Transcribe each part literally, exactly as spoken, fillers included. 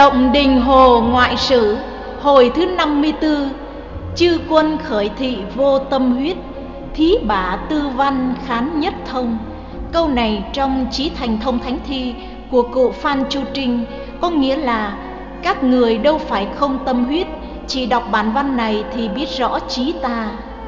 Động Đình Hồ Ngoại Sử, hồi thứ năm mươi tư. Chư quân khởi thị vô tâm huyết, thí bả tư văn khán nhất thông. Câu này trong Chí Thành Thông Thánh Thi của cụ Phan Chu Trinh có nghĩa là các người đâu phải không tâm huyết, chỉ đọc bản văn này thì biết rõ chí ta.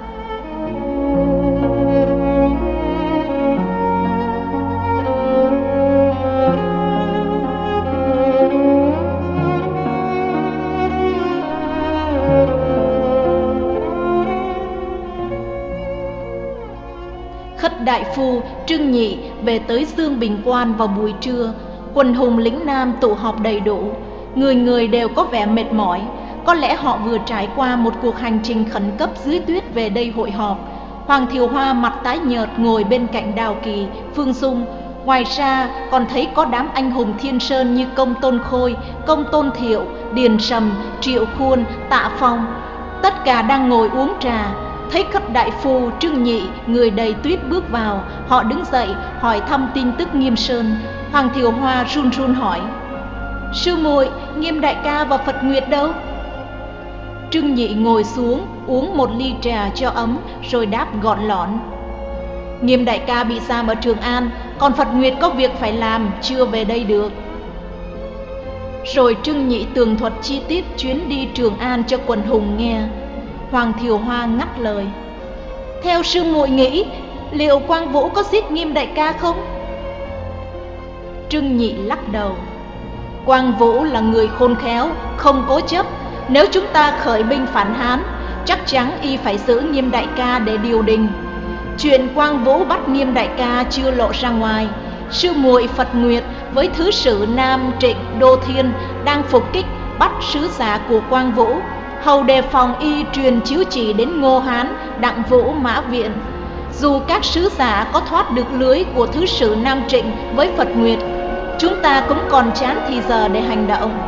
Khất đại phu Trương Nhị về tới Dương Bình Quan vào buổi trưa. Quần hùng lĩnh Nam tụ họp đầy đủ, người người đều có vẻ mệt mỏi. Có lẽ họ vừa trải qua một cuộc hành trình khẩn cấp dưới tuyết về đây hội họp. Hoàng Thiều Hoa mặt tái nhợt ngồi bên cạnh Đào Kỳ, Phương Dung. Ngoài ra còn thấy có đám anh hùng Thiên Sơn như Công Tôn Khôi, Công Tôn Thiệu, Điền Sầm, Triệu Khuôn, Tạ Phong. Tất cả đang ngồi uống trà. Thấy Khất đại phu Trương Nhị người đầy tuyết bước vào, họ đứng dậy hỏi thăm tin tức Nghiêm Sơn. Hoàng Thiều Hoa run run hỏi: sư muội, Nghiêm đại ca và Phật Nguyệt đâu? Trương Nhị ngồi xuống uống một ly trà cho ấm rồi đáp gọn lọn: Nghiêm đại ca bị giam ở Trường An, còn Phật Nguyệt có việc phải làm, chưa về đây được. Rồi Trương Nhị tường thuật chi tiết chuyến đi Trường An cho quần hùng nghe. Hoàng Thiều Hoa ngắt lời: theo sư muội nghĩ, liệu Quang Vũ có giết Nghiêm đại ca không? Trương Nhị lắc đầu: Quang Vũ là người khôn khéo, không cố chấp. Nếu chúng ta khởi binh phản Hán, chắc chắn y phải giữ Nghiêm đại ca để điều đình. Chuyện Quang Vũ bắt Nghiêm đại ca chưa lộ ra ngoài. Sư muội Phật Nguyệt với thứ sử Nam Trịnh Đô Thiên đang phục kích bắt sứ giả của Quang Vũ, hầu đề phòng y truyền chiếu chỉ đến Ngô Hán, Đặng Vũ, Mã Viện. Dù các sứ giả có thoát được lưới của thứ sử Nam Trịnh với Phật Nguyệt, chúng ta cũng còn chán thì giờ để hành động.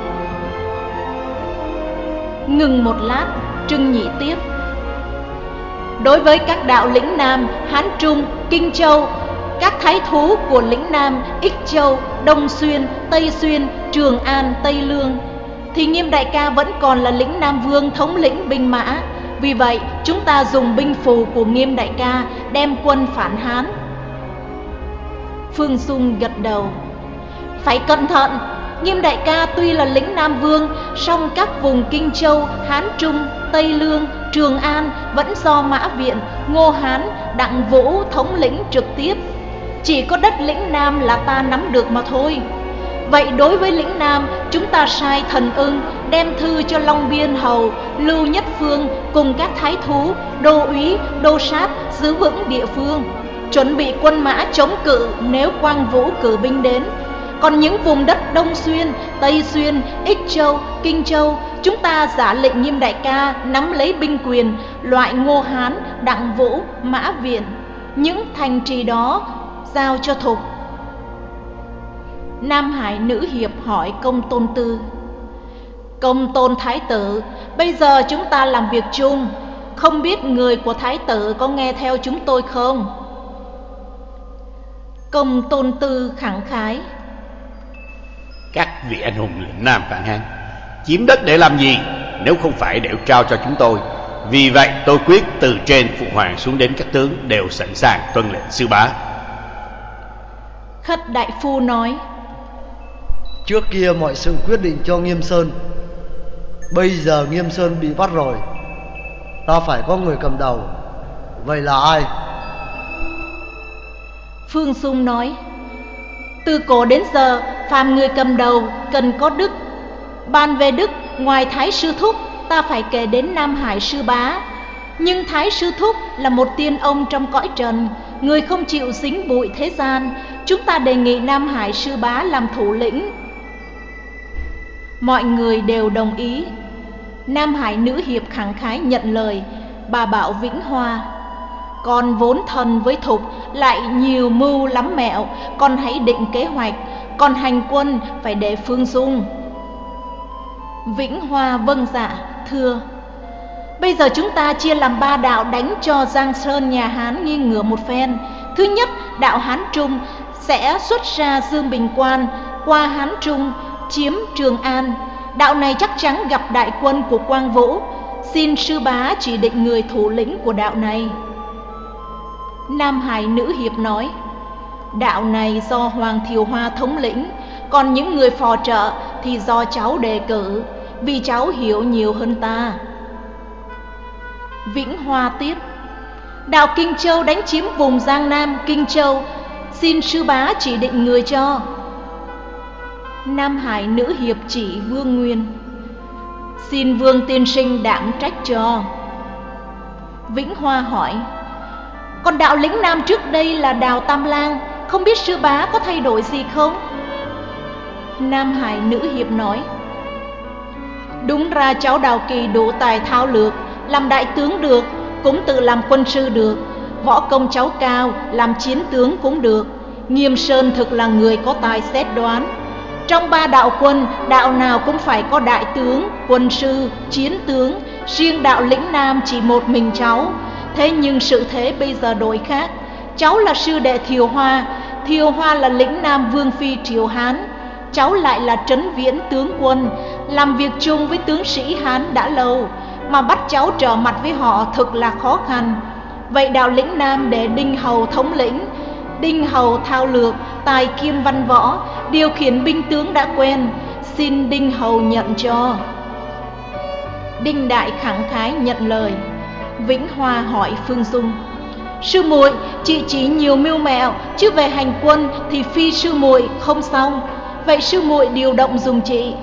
Ngừng một lát, Trương Nhị tiếp: đối với các đạo lĩnh Nam, Hán Trung, Kinh Châu, các thái thú của lĩnh Nam, Ích Châu, Đông Xuyên, Tây Xuyên, Trường An, Tây Lương, thì Nghiêm đại ca vẫn còn là lĩnh Nam Vương thống lĩnh binh mã. Vì vậy chúng ta dùng binh phù của Nghiêm đại ca đem quân phản Hán. Phương Dung gật đầu: phải cẩn thận. Nghiêm đại ca tuy là lĩnh Nam Vương, song các vùng Kinh Châu, Hán Trung, Tây Lương, Trường An vẫn do Mã Viện, Ngô Hán, Đặng Vũ thống lĩnh trực tiếp. Chỉ có đất lĩnh Nam là ta nắm được mà thôi. Vậy đối với lĩnh Nam, chúng ta sai Thần Ưng đem thư cho Long Biên hầu Lưu Nhất Phương cùng các thái thú, đô úy, đô sát giữ vững địa phương, chuẩn bị quân mã chống cự nếu Quang Vũ cử binh đến. Còn những vùng đất Đông Xuyên, Tây Xuyên, Ích Châu, Kinh Châu, chúng ta giả lệnh Nghiêm đại ca nắm lấy binh quyền, loại Ngô Hán, Đặng Vũ, Mã Viện. Những thành trì đó giao cho Thục. Nam Hải nữ hiệp hỏi Công Tôn Tư: Công Tôn Thái tử, bây giờ chúng ta làm việc chung, không biết người của Thái tử có nghe theo chúng tôi không? Công Tôn Tư khẳng khái: các vị anh hùng lĩnh Nam phản Hán chiếm đất để làm gì, nếu không phải đều trao cho chúng tôi. Vì vậy tôi quyết từ trên phụ hoàng xuống đến các tướng đều sẵn sàng tuân lệnh sư bá. Khất đại phu nói: trước kia mọi sự quyết định cho Nghiêm Sơn, bây giờ Nghiêm Sơn bị bắt rồi, ta phải có người cầm đầu. Vậy là ai? Phương Dung nói: từ cổ đến giờ, phàm người cầm đầu cần có đức. Bàn về đức, ngoài Thái sư Thúc, ta phải kể đến Nam Hải sư bá. Nhưng Thái sư Thúc là một tiên ông trong cõi trần, người không chịu dính bụi thế gian. Chúng ta đề nghị Nam Hải sư bá làm thủ lĩnh. Mọi người đều đồng ý. Nam Hải nữ hiệp khẳng khái nhận lời. Bà bảo Vĩnh Hoa: con vốn thân với Thục, lại nhiều mưu lắm mẹo, con hãy định kế hoạch, còn hành quân phải để Phương Dung. Vĩnh Hoa vâng dạ, thưa: bây giờ chúng ta chia làm ba đạo đánh cho Giang Sơn nhà Hán nghi ngửa một phen. Thứ nhất, đạo Hán Trung sẽ xuất ra Dương Bình Quan, qua Hán Trung chiếm Trường An. Đạo này chắc chắn gặp đại quân của Quang Vũ. Xin sư bá chỉ định người thủ lĩnh của đạo này. Nam Hải nữ hiệp nói: đạo này do Hoàng Thiều Hoa thống lĩnh, còn những người phò trợ thì do cháu đề cử, vì cháu hiểu nhiều hơn ta. Vĩnh Hoa tiếp: đạo Kinh Châu đánh chiếm vùng Giang Nam Kinh Châu, xin sư bá chỉ định người cho. Nam Hải nữ hiệp chỉ Vương Nguyên: xin Vương tiên sinh đảm trách cho. Vĩnh Hoa hỏi: còn đạo lĩnh Nam trước đây là Đào Tam Lang, không biết sư bá có thay đổi gì không? Nam Hải nữ hiệp nói: đúng ra cháu Đào Kỳ đủ tài thao lược, làm đại tướng được, cũng tự làm quân sư được. Võ công cháu cao, làm chiến tướng cũng được. Nghiêm Sơn thực là người có tài xét đoán. Trong ba đạo quân, đạo nào cũng phải có đại tướng, quân sư, chiến tướng. Riêng đạo lĩnh Nam chỉ một mình cháu. Thế nhưng sự thế bây giờ đổi khác. Cháu là sư đệ Thiều Hoa, Thiều Hoa là lĩnh Nam Vương Phi Triều Hán. Cháu lại là Trấn Viễn tướng quân, làm việc chung với tướng sĩ Hán đã lâu, mà bắt cháu trở mặt với họ thực là khó khăn. Vậy đạo lĩnh Nam để Đinh Hầu thống lĩnh. Đinh Hầu thao lược, tài kiêm văn võ, điều khiển binh tướng đã quen, xin Đinh Hầu nhận cho. Đinh Đại khẳng khái nhận lời. Vĩnh Hoa hỏi Phương Dung: sư muội, chị chỉ nhiều mưu mẹo, chứ về hành quân thì phi sư muội không xong. Vậy sư muội điều động dùng chị.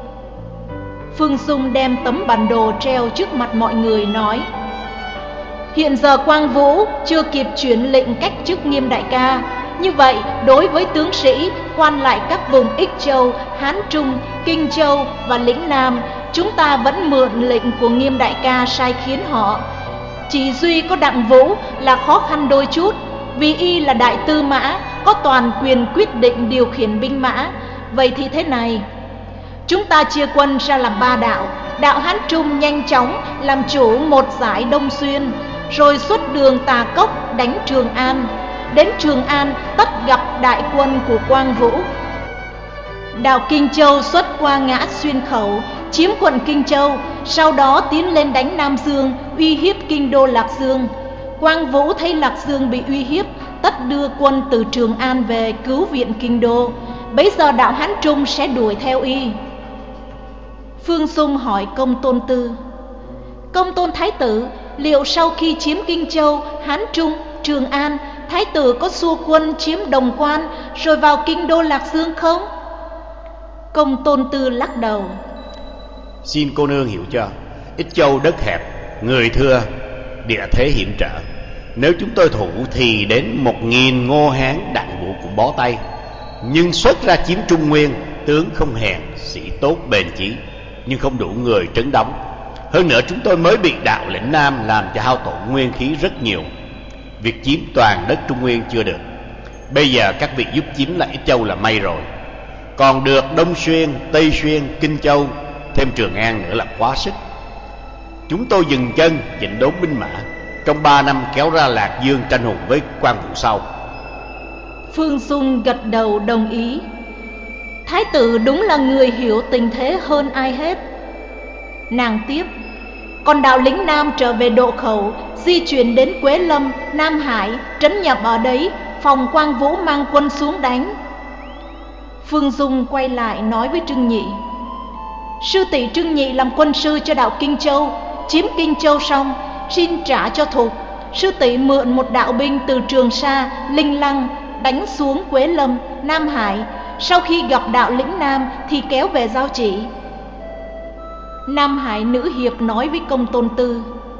Phương Dung đem tấm bản đồ treo trước mặt mọi người nói: hiện giờ Quang Vũ chưa kịp chuyển lệnh cách chức Nghiêm đại ca. Như vậy đối với tướng sĩ quan lại các vùng Ích Châu, Hán Trung, Kinh Châu và lĩnh Nam, chúng ta vẫn mượn lệnh của Nghiêm đại ca sai khiến họ. Chỉ duy có Đặng Vũ là khó khăn đôi chút, vì y là đại tư mã, có toàn quyền quyết định điều khiển binh mã. Vậy thì thế này, chúng ta chia quân ra làm ba đạo. Đạo Hán Trung nhanh chóng làm chủ một giải Đông Xuyên, rồi xuất đường Tà Cốc đánh Trường An. Đến Trường An tất gặp đại quân của Quang Vũ. Đạo Kinh Châu xuất qua ngã Xuyên Khẩu, chiếm quận Kinh Châu, sau đó tiến lên đánh Nam Dương, uy hiếp kinh đô Lạc Dương. Quang Vũ thấy Lạc Dương bị uy hiếp, tất đưa quân từ Trường An về cứu viện kinh đô. Bấy giờ đạo Hán Trung sẽ đuổi theo y. Phương Dung hỏi Công Tôn Tư: Công Tôn Thái tử, liệu sau khi chiếm Kinh Châu, Hán Trung, Trường An, Thái tử có xua quân chiếm Đồng Quan rồi vào kinh đô Lạc Dương không? Công Tôn Tư lắc đầu: xin cô nương hiểu cho, Ích Châu đất hẹp, người thưa, địa thế hiểm trở. Nếu chúng tôi thủ thì đến một nghìn Ngô Hán Đặng Vũ cũng bó tay. Nhưng xuất ra chiếm Trung Nguyên, tướng không hèn, sĩ tốt bền chí, nhưng không đủ người trấn đóng. Hơn nữa chúng tôi mới bị đạo lĩnh Nam làm cho hao tổn nguyên khí rất nhiều. Việc chiếm toàn đất Trung Nguyên chưa được. Bây giờ các vị giúp chiếm lại Ích Châu là may rồi. Còn được Đông Xuyên, Tây Xuyên, Kinh Châu, thêm Trường An nữa là quá sức. Chúng tôi dừng chân chỉnh đốn binh mã, trong ba năm kéo ra Lạc Dương tranh hùng với Quang Vũ sau. Phương Dung gật đầu đồng ý. Thái tử đúng là người hiểu tình thế hơn ai hết. Nàng tiếp: còn đạo lĩnh Nam trở về Độ Khẩu, di chuyển đến Quế Lâm, Nam Hải, trấn nhập ở đấy, phòng Quang Vũ mang quân xuống đánh. Phương Dung quay lại nói với Trưng Nhị: sư tỷ Trưng Nhị làm quân sư cho đạo Kinh Châu, chiếm Kinh Châu xong xin trả cho Thục. Sư tỷ mượn một đạo binh từ Trường Sa, Linh Lăng đánh xuống Quế Lâm, Nam Hải, sau khi gặp đạo lĩnh Nam thì kéo về giao chỉ. Nam Hải nữ hiệp nói với Công Tôn Tư: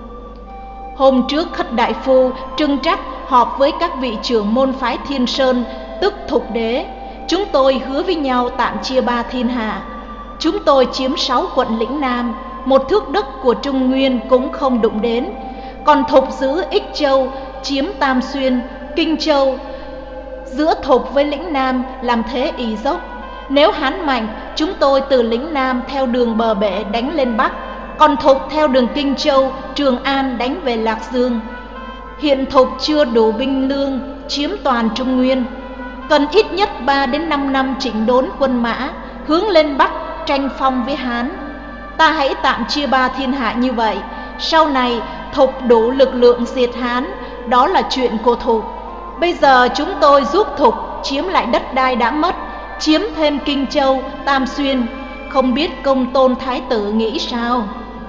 hôm trước Khất đại phu Trưng Trắc họp với các vị trưởng môn phái Thiên Sơn, tức Thục đế. Chúng tôi hứa với nhau tạm chia ba thiên hạ. Chúng tôi chiếm sáu quận lĩnh Nam, một thước đất của Trung Nguyên cũng không đụng đến. Còn Thục giữ Ích Châu, chiếm Tam Xuyên, Kinh Châu. Giữa Thục với lĩnh Nam làm thế ỷ dốc. Nếu Hán mạnh, chúng tôi từ lĩnh Nam theo đường bờ bể đánh lên Bắc, còn Thục theo đường Kinh Châu, Trường An đánh về Lạc Dương. Hiện Thục chưa đủ binh lương chiếm toàn Trung Nguyên, cần ít nhất ba đến năm năm chỉnh đốn quân mã, hướng lên Bắc tranh phong với Hán. Ta hãy tạm chia ba thiên hạ như vậy, sau này Thục đủ lực lượng diệt Hán, đó là chuyện của Thục. Bây giờ chúng tôi giúp Thục chiếm lại đất đai đã mất, chiếm thêm Kinh Châu, Tam Xuyên. Không biết Công Tôn Thái tử nghĩ sao?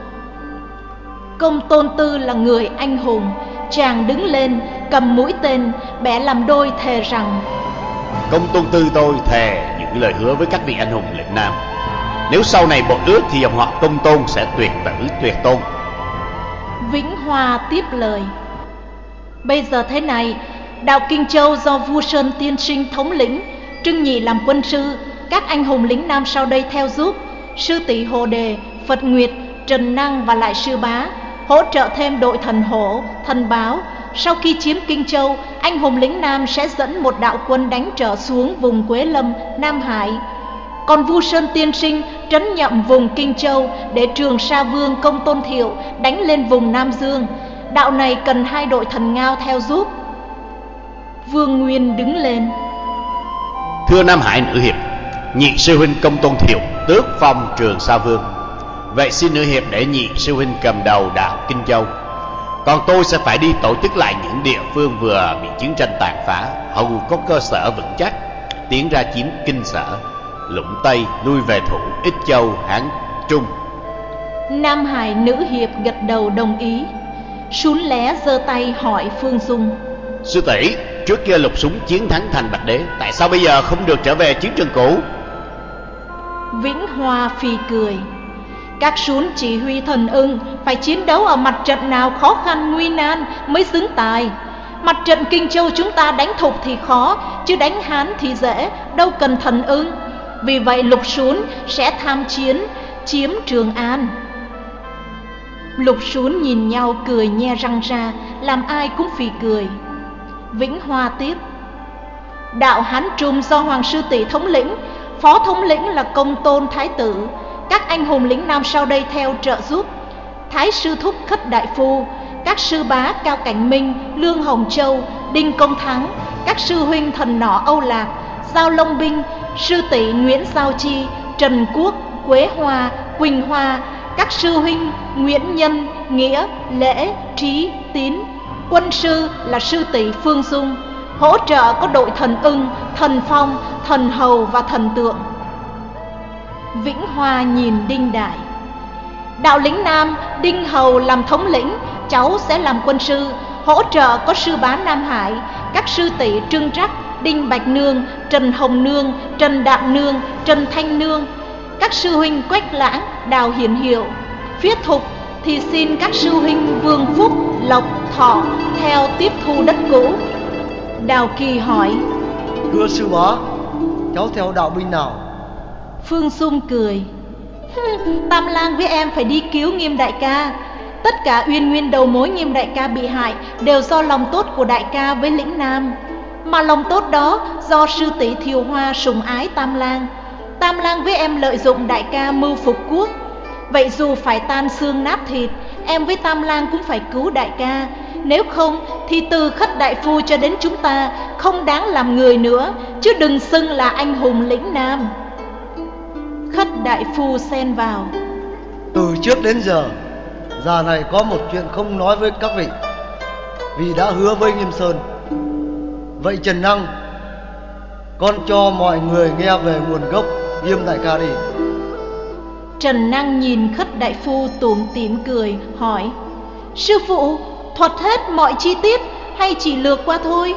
Công Tôn Tư là người anh hùng, chàng đứng lên cầm mũi tên bẻ làm đôi thề rằng: Công Tôn Tư tôi thề những lời hứa với các vị anh hùng lĩnh Nam, nếu sau này bội ước thì dòng họ Công Tôn sẽ tuyệt tử tuyệt tôn. Vĩnh Hoa tiếp lời: Bây giờ thế này, đạo Kinh Châu do Vu Sơn tiên sinh thống lĩnh, Trưng Nhị làm quân sư, các anh hùng lĩnh Nam sau đây theo giúp. Sư tỷ Hồ Đề, Phật Nguyệt, Trần Năng và lại sư Bá hỗ trợ thêm đội thần Hổ, thần Báo. Sau khi chiếm Kinh Châu, anh hùng lĩnh Nam sẽ dẫn một đạo quân đánh trở xuống vùng Quế Lâm, Nam Hải. Còn Vu Sơn tiên sinh trấn nhậm vùng Kinh Châu để Trường Sa Vương Công Tôn Thiệu đánh lên vùng Nam Dương. Đạo này cần hai đội thần Ngao theo giúp. Vương Nguyên đứng lên: Thưa Nam Hải nữ hiệp, nhị sư huynh Công Tôn Thiệu tước phong Trường Sa Vương, vậy xin nữ hiệp để nhị sư huynh cầm đầu đạo Kinh Châu, còn tôi sẽ phải đi tổ chức lại những địa phương vừa bị chiến tranh tàn phá, hầu có cơ sở vững chắc, tiến ra chiếm Kinh Sở, Lũng Tây, lui về thủ Ích Châu, Hán Trung. Nam Hải nữ hiệp gật đầu đồng ý. Sún Lé giơ tay hỏi Phương Dung: Sư tỷ, trước kia Lục Súng chiến thắng thành Bạch Đế, tại sao bây giờ không được trở về chiến trường cũ? Vĩnh Hoa phì cười: Các Sún chỉ huy thần ưng phải chiến đấu ở mặt trận nào khó khăn nguy nan mới xứng tài. Mặt trận Kinh Châu chúng ta đánh Thục thì khó, chứ đánh Hán thì dễ, đâu cần thần ưng. Vì vậy Lục Sún sẽ tham chiến chiếm Trường An. Lục Sún nhìn nhau cười nhe răng ra, làm ai cũng phì cười. Vĩnh Hoa tiếp: Đạo Hán Trung do Hoàng sư tỷ thống lĩnh, phó thống lĩnh là Công Tôn Thái tử. Các anh hùng lĩnh Nam sau đây theo trợ giúp: Thái sư thúc Khất Đại Phu, các sư bá Cao Cảnh Minh, Lương Hồng Châu, Đinh Công Thắng, các sư huynh thần nỏ Âu Lạc, Giao Long Binh, sư tỷ Nguyễn Giao Chi, Trần Quốc, Quế Hoa, Quỳnh Hoa, các sư huynh Nguyễn Nhân, Nghĩa, Lễ, Trí, Tín. Quân sư là sư tỷ Phương Dung, hỗ trợ có đội thần ưng, thần phong, thần hầu và thần tượng. Vĩnh Hoa nhìn Đinh Đại: Đạo lĩnh Nam Đinh Hầu làm thống lĩnh, cháu sẽ làm quân sư, hỗ trợ có sư bá Nam Hải, các sư tỷ Trưng Trắc, Đinh Bạch Nương, Trần Hồng Nương, Trần Đạm Nương, Trần Thanh Nương, các sư huynh Quách Lãng, Đào Hiển Hiệu. Phía Thục thì xin các sư huynh Vương Phúc, Lộc, Thọ theo tiếp thu đất cũ. Đào Kỳ hỏi: Thưa sư bá, cháu theo đạo binh nào? Phương Dung cười: Tam Lang với em phải đi cứu Nghiêm đại ca. Tất cả uyên nguyên đầu mối Nghiêm đại ca bị hại đều do lòng tốt của đại ca với lĩnh Nam. Mà lòng tốt đó do sư tỷ Thiều Hoa sủng ái Tam Lang. Tam Lang với em lợi dụng đại ca mưu phục quốc. Vậy dù phải tan xương nát thịt, em với Tam Lang cũng phải cứu đại ca. Nếu không thì từ Khất Đại Phu cho đến chúng ta không đáng làm người nữa, chứ đừng xưng là anh hùng lĩnh Nam. Khất Đại Phu xen vào: Từ trước đến giờ, già này có một chuyện không nói với các vị, vì đã hứa với Nghiêm Sơn. Vậy Trần Năng, con cho mọi người nghe về nguồn gốc Nghiêm đại ca đi. Trần Năng nhìn Khất Đại Phu tủm tỉm cười hỏi: Sư phụ thuật hết mọi chi tiết hay chỉ lược qua thôi?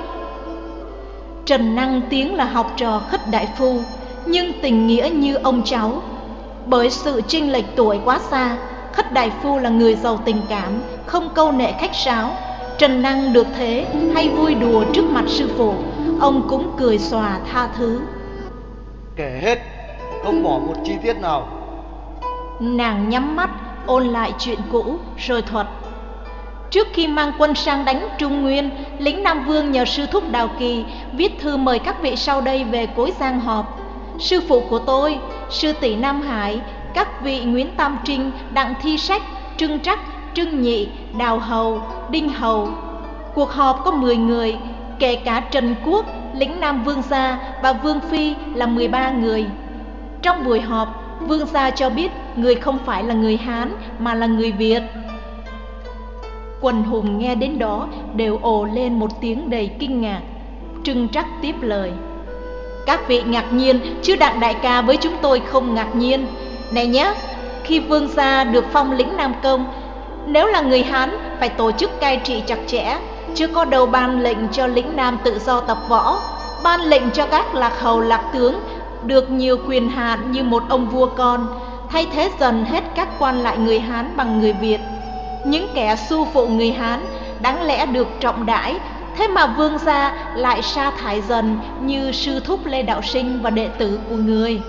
Trần Năng tiếng là học trò Khất Đại Phu, nhưng tình nghĩa như ông cháu. Bởi sự chênh lệch tuổi quá xa, Khất Đại Phu là người giàu tình cảm, không câu nệ khách sáo. Trần Năng được thế hay vui đùa trước mặt sư phụ, ông cũng cười xòa tha thứ. Kể hết, không bỏ một chi tiết nào. Nàng nhắm mắt ôn lại chuyện cũ rồi thuật: Trước khi mang quân sang đánh Trung Nguyên, lĩnh Nam Vương nhờ sư thúc Đào Kỳ viết thư mời các vị sau đây về Cối Giang họp. Sư phụ của tôi, sư tỷ Nam Hải, các vị Nguyễn Tam Trinh, Đặng Thi Sách, Trưng Trắc, Trưng Nhị, Đào Hầu, Đinh Hầu. Cuộc họp có mười người, kể cả Trần Quốc, lĩnh Nam Vương gia và Vương Phi là mười ba người. Trong buổi họp, vương gia cho biết người không phải là người Hán mà là người Việt. Quần hùng nghe đến đó đều ồ lên một tiếng đầy kinh ngạc. Trưng Trắc tiếp lời: các vị ngạc nhiên, chứ Đặng đại ca với chúng tôi không ngạc nhiên. Này nhé, khi vương gia được phong lĩnh Nam Công, nếu là người Hán phải tổ chức cai trị chặt chẽ, chứ có đâu ban lệnh cho lĩnh Nam tự do tập võ, ban lệnh cho các lạc hầu lạc tướng được nhiều quyền hạn như một ông vua con, thay thế dần hết các quan lại người Hán bằng người Việt. Những kẻ su phụ người Hán đáng lẽ được trọng đãi, thế mà vương gia lại sa thải dần như sư thúc Lê Đạo Sinh và đệ tử của người.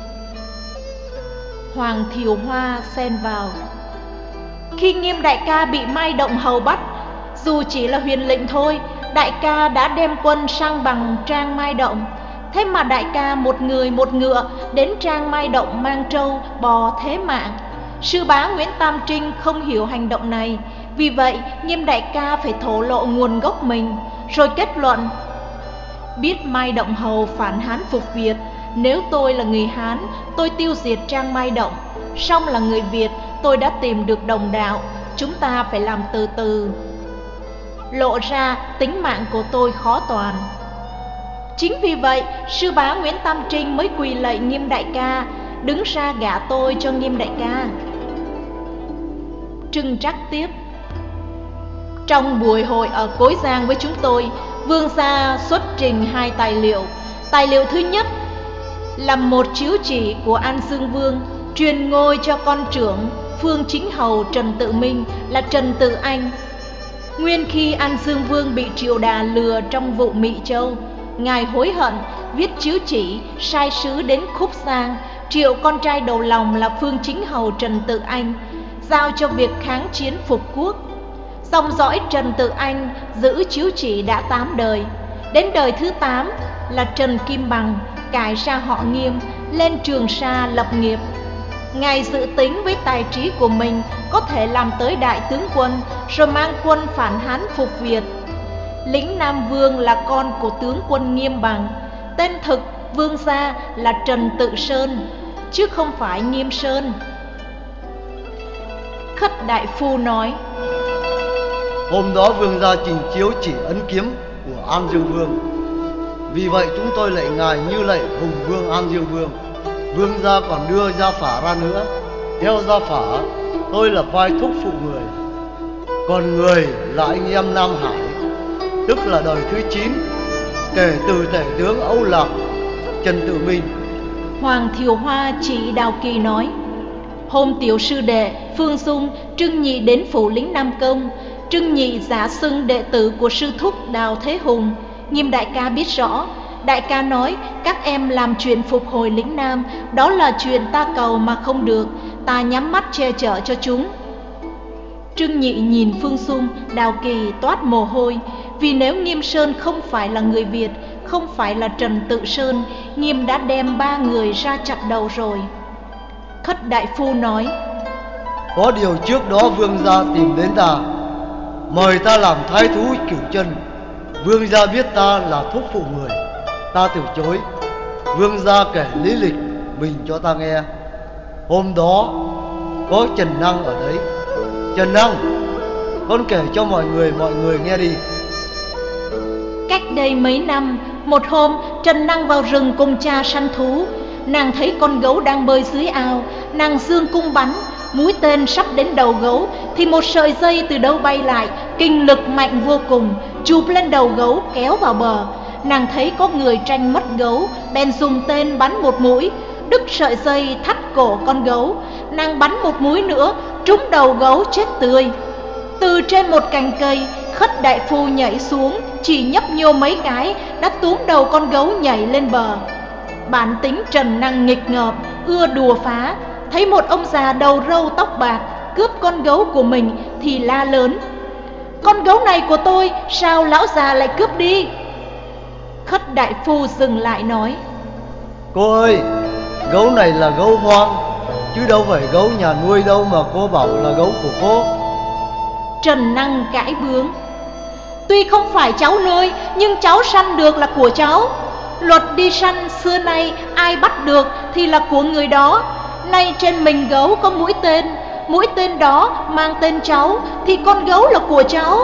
Hoàng Thiều Hoa xen vào: khi Nghiêm đại ca bị Mai Động hầu bắt, dù chỉ là huyền lệnh thôi, đại ca đã đem quân sang bằng Trang Mai Động. Thế mà đại ca một người một ngựa đến Trang Mai Động mang trâu bò thế mạng. Sư bá Nguyễn Tam Trinh không hiểu hành động này, vì vậy Nghiêm đại ca phải thổ lộ nguồn gốc mình, rồi kết luận: biết Mai Động hầu phản Hán phục Việt, nếu tôi là người Hán, tôi tiêu diệt Trang Mai Động. Song là người Việt, tôi đã tìm được đồng đạo, chúng ta phải làm từ từ. Lộ ra tính mạng của tôi khó toàn. Chính vì vậy, sư bá Nguyễn Tam Trinh mới quỳ lạy Nghiêm đại ca, đứng ra gả tôi cho Nghiêm đại ca. Trưng Trắc tiếp: trong buổi hội ở Cối Giang với chúng tôi, vương gia xuất trình hai tài liệu. Tài liệu thứ nhất là một chiếu chỉ của An Dương Vương truyền ngôi cho con trưởng Phương Chính Hầu Trần Tự Minh là Trần Tự Anh. Nguyên khi An Dương Vương bị Triệu Đà lừa trong vụ Mị Châu, ngài hối hận, viết chiếu chỉ sai sứ đến Khúc Giang, triệu con trai đầu lòng là Phương Chính Hầu Trần Tự Anh, giao cho việc kháng chiến phục quốc. Dòng dõi Trần Tự Anh giữ chiếu chỉ đã tám đời. Đến đời thứ tám là Trần Kim Bằng cải ra họ Nghiêm, lên Trường Sa lập nghiệp. Ngài dự tính với tài trí của mình có thể làm tới đại tướng quân, rồi mang quân phản Hán phục Việt. Lĩnh Nam Vương là con của tướng quân Nghiêm Bằng, tên thực vương gia là Trần Tự Sơn, chứ không phải Nghiêm Sơn. Khất Đại Phu nói: hôm đó vương gia trình chiếu chỉ ấn kiếm của An Dương Vương, vì vậy chúng tôi lạy ngài như lạy Hùng Vương An Dương Vương. Vương gia còn đưa Gia Phả ra nữa. Theo Gia Phả, tôi là vai thúc phụ người, còn người là anh em Nam Hải, tức là đời thứ chín, kể từ tể tướng Âu Lạc Trần Tự Minh. Hoàng Thiều Hoa chỉ Đào Kỳ nói: hôm tiểu sư đệ Phương Dung Trưng Nhị đến phủ lĩnh Nam Công, Trưng Nhị giả xưng đệ tử của sư thúc Đào Thế Hùng. Nghiêm đại ca biết rõ. Đại ca nói các em làm chuyện phục hồi lĩnh Nam, đó là chuyện ta cầu mà không được, ta nhắm mắt che chở cho chúng. Trưng Nhị nhìn Phương Dung, Đào Kỳ toát mồ hôi, vì nếu Nghiêm Sơn không phải là người Việt, không phải là Trần Tự Sơn, Nghiêm đã đem ba người ra chặt đầu rồi. Khất Đại Phu nói: có điều trước đó vương gia tìm đến ta, mời ta làm thái thú Cửu Chân. Vương gia biết ta là thúc phụ người, ta từ chối. Vương gia kể lý lịch mình cho ta nghe. Hôm đó có Trần Năng ở đấy. Trần Năng, con kể cho mọi người mọi người nghe đi. Cách đây mấy năm, một hôm Trần Năng vào rừng cùng cha săn thú. Nàng thấy con gấu đang bơi dưới ao, nàng giương cung bắn, mũi tên sắp đến đầu gấu thì một sợi dây từ đâu bay lại, kinh lực mạnh vô cùng, chụp lên đầu gấu kéo vào bờ. Nàng thấy có người tranh mất gấu, bèn dùng tên bắn một mũi, đứt sợi dây thắt cổ con gấu. Nàng bắn một mũi nữa, trúng đầu gấu chết tươi. Từ trên một cành cây, Khất Đại Phu nhảy xuống, chỉ nhấp nhô mấy cái đã túm đầu con gấu nhảy lên bờ. Bản tính Trần Năng nghịch ngợm, ưa đùa phá, thấy một ông già đầu râu tóc bạc cướp con gấu của mình thì la lớn: con gấu này của tôi, sao lão già lại cướp đi? Khất Đại Phu dừng lại nói: cô ơi, gấu này là gấu hoang, chứ đâu phải gấu nhà nuôi đâu mà cô bảo là gấu của cô. Trần Năng cãi bướng: tuy không phải cháu nuôi, nhưng cháu săn được là của cháu. luật đi săn xưa nay ai bắt được thì là của người đó. Nay trên mình gấu có mũi tên, mũi tên đó mang tên cháu thì con gấu là của cháu.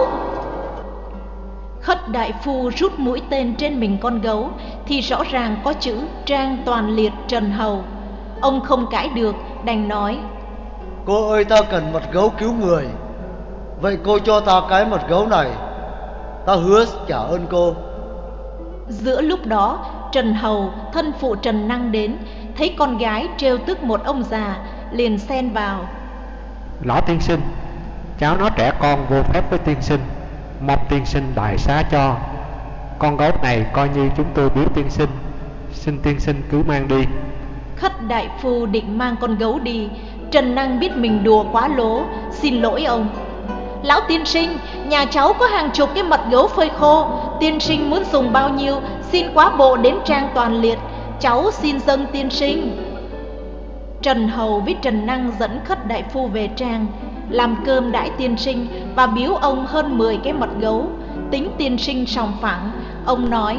Khất đại phu rút mũi tên trên mình con gấu thì rõ ràng có chữ Trang Toàn Liệt Trần Hầu. Ông không cãi được, đành nói: Cô ơi, ta cần mật gấu cứu người, vậy cô cho ta cái mật gấu này, ta hứa trả ơn cô. Giữa lúc đó, Trần Hầu, thân phụ Trần Năng đến, thấy con gái trêu tức một ông già, liền xen vào: Lão tiên sinh, cháu nó trẻ con vô phép với tiên sinh, mong tiên sinh đại xá cho. Con gấu này coi như chúng tôi biếu tiên sinh, xin tiên sinh cứ mang đi. Khất đại phu định mang con gấu đi. Trần Năng biết mình đùa quá lố, xin lỗi ông: Lão tiên sinh, nhà cháu có hàng chục cái mật gấu phơi khô, tiên sinh muốn dùng bao nhiêu xin quá bộ đến Trang Toàn Liệt, cháu xin dâng tiên sinh. Trần Hầu với Trần Năng dẫn Khất đại phu về Trang, làm cơm đãi tiên sinh và biếu ông hơn mười cái mật gấu. Tính tiên sinh sòng phẳng, ông nói: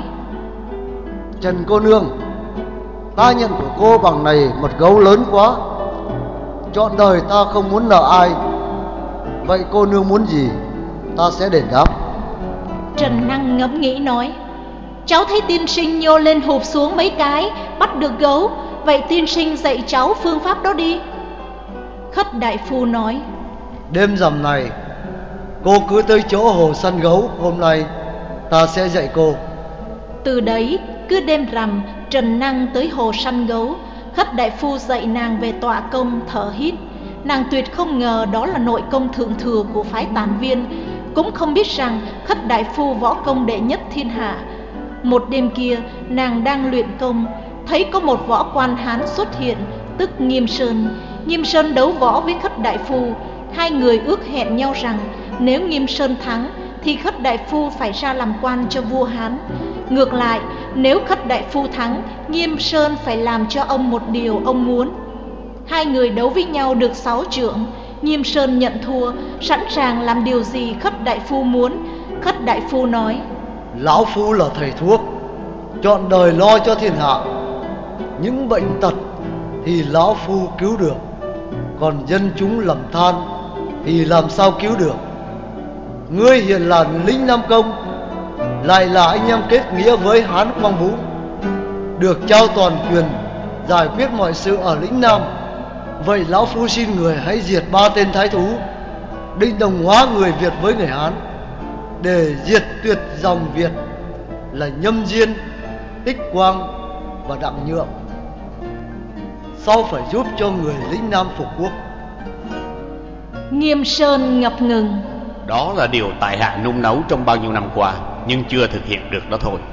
Trần cô nương, ta nhận của cô bằng này mật gấu lớn quá, trọn đời ta không muốn nợ ai, vậy cô nương muốn gì ta sẽ đền đáp. Trần Năng ngẫm nghĩ nói: Cháu thấy tiên sinh nhô lên hụp xuống mấy cái bắt được gấu, vậy tiên sinh dạy cháu phương pháp đó đi. Khất đại phu nói: Đêm rằm này cô cứ tới chỗ hồ săn gấu, hôm nay ta sẽ dạy cô. Từ đấy cứ đêm rằm, Trần Năng tới hồ săn gấu. Khất đại phu dạy nàng về tọa công thở hít. Nàng tuyệt không ngờ đó là nội công thượng thừa của phái Tản Viên, cũng không biết rằng Khất đại phu võ công đệ nhất thiên hạ. Một đêm kia, nàng đang luyện công, thấy có một võ quan Hán xuất hiện, tức Nghiêm Sơn. Nghiêm Sơn đấu võ với Khất đại phu. Hai người ước hẹn nhau rằng nếu Nghiêm Sơn thắng thì Khất đại phu phải ra làm quan cho vua Hán. Ngược lại, nếu Khất đại phu thắng, Nghiêm Sơn phải làm cho ông một điều ông muốn. Hai người đấu với nhau được sáu trượng. Nghiêm Sơn nhận thua, sẵn sàng làm điều gì Khất đại phu muốn. Khất đại phu nói: Lão phu là thầy thuốc, trọn đời lo cho thiên hạ. Những bệnh tật thì lão phu cứu được, còn dân chúng lầm than thì làm sao cứu được. Ngươi hiện là lính Nam Công, lại là anh em kết nghĩa với Hán Quang Vũ, được trao toàn quyền giải quyết mọi sự ở lĩnh Nam. Vậy lão phu xin người hãy diệt ba tên thái thú, định đồng hóa người Việt với người Hán, để diệt tuyệt dòng Việt là Nhâm Diên, Tích Quang và Đặng Nhượng. Sau phải giúp cho người lĩnh Nam phục quốc. Nghiêm Sơn ngập ngừng: Đó là điều tại hạ nung nấu trong bao nhiêu năm qua, nhưng chưa thực hiện được đó thôi.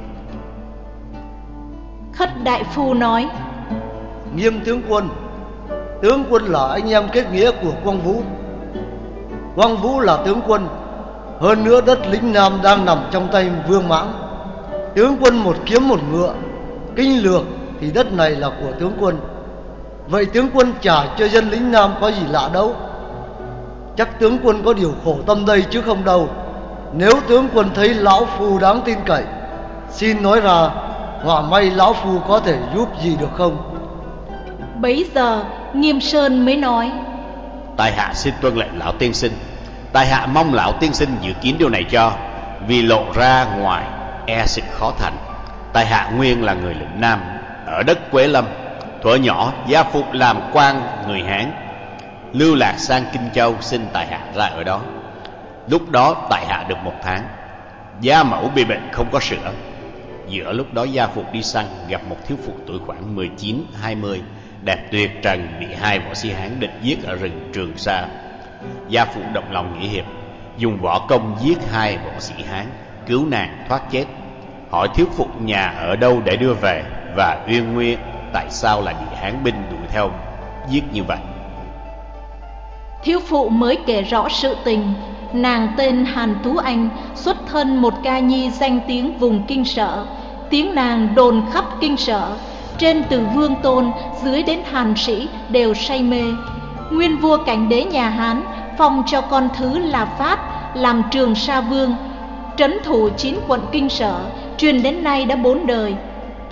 Khất đại phu nói: Nghiêm tướng quân, tướng quân là anh em kết nghĩa của Quang Vũ. Quang Vũ là tướng quân, hơn nữa đất lĩnh Nam đang nằm trong tay Vương Mãng. Tướng quân một kiếm một ngựa, kinh lược thì đất này là của tướng quân. Vậy tướng quân trả cho dân lĩnh Nam có gì lạ đâu. Chắc tướng quân có điều khổ tâm đây chứ không đâu. Nếu tướng quân thấy lão phu đáng tin cậy, xin nói ra, họa may lão phu có thể giúp gì được không. Bấy giờ Nghiêm Sơn mới nói: Tại hạ xin tuân lệnh lão tiên sinh. Tại hạ mong lão tiên sinh dự kiến điều này cho, vì lộ ra ngoài e sự khó thành. Tại hạ nguyên là người lĩnh Nam, ở đất Quế Lâm. Thuở nhỏ gia phụ làm quan người Hán, lưu lạc sang Kinh Châu, xin tại hạ ra ở đó. Lúc đó tại hạ được một tháng. Gia mẫu bị bệnh không có sữa. Giữa lúc đó gia phụ đi săn, gặp một thiếu phụ tuổi khoảng mười chín hai mươi, đẹp tuyệt trần, bị hai võ sĩ Hán định giết ở rừng Trường Sa. Gia phụ động lòng nghĩa hiệp, dùng võ công giết hai võ sĩ Hán, cứu nàng thoát chết. Hỏi thiếu phụ nhà ở đâu để đưa về, và uyên nguyên tại sao lại bị Hán binh đuổi theo giết như vậy. Thiếu phụ mới kể rõ sự tình. Nàng tên Hàn Tú Anh, xuất thân một ca nhi danh tiếng vùng Kinh Sở. Tiếng nàng đồn khắp Kinh Sở, trên từ Vương Tôn dưới đến Hàn Sĩ đều say mê. Nguyên vua Cảnh Đế nhà Hán phong cho con thứ là Phát làm Trường Sa Vương, trấn thủ chín quận Kinh Sở, truyền đến nay đã bốn đời.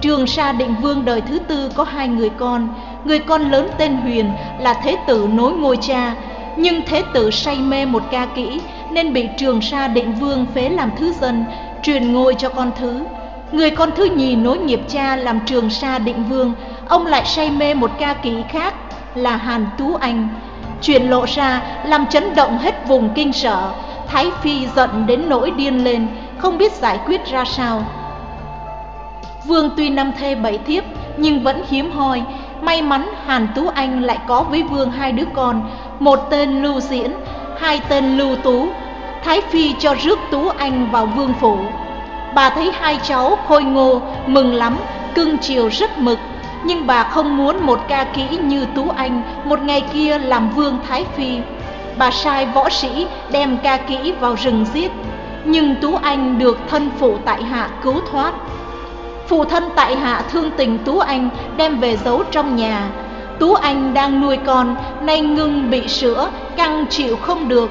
Trường Sa Định Vương đời thứ tư có hai người con. Người con lớn tên Huyền là Thế Tử nối ngôi cha, nhưng Thế Tử say mê một ca kỹ nên bị Trường Sa Định Vương phế làm thứ dân, truyền ngôi cho con thứ. Người con thứ nhì nối nghiệp cha làm Trường Sa Định Vương, ông lại say mê một ca kỹ khác là Hàn Tú Anh. Chuyện lộ ra làm chấn động hết vùng Kinh Sở. Thái Phi giận đến nỗi điên lên, không biết giải quyết ra sao. Vương tuy năm thê bảy thiếp nhưng vẫn hiếm hoi. May mắn Hàn Tú Anh lại có với Vương hai đứa con, một tên Lưu Diễn, hai tên Lưu Tú. Thái Phi cho rước Tú Anh vào vương phủ. Bà thấy hai cháu khôi ngô, mừng lắm, cưng chiều rất mực. Nhưng bà không muốn một ca kỹ như Tú Anh một ngày kia làm vương Thái Phi. Bà sai võ sĩ đem ca kỹ vào rừng giết. Nhưng Tú Anh được thân phụ tại hạ cứu thoát. Phụ thân tại hạ thương tình Tú Anh, đem về giấu trong nhà. Tú Anh đang nuôi con, nay ngưng bị sữa, căng chịu không được.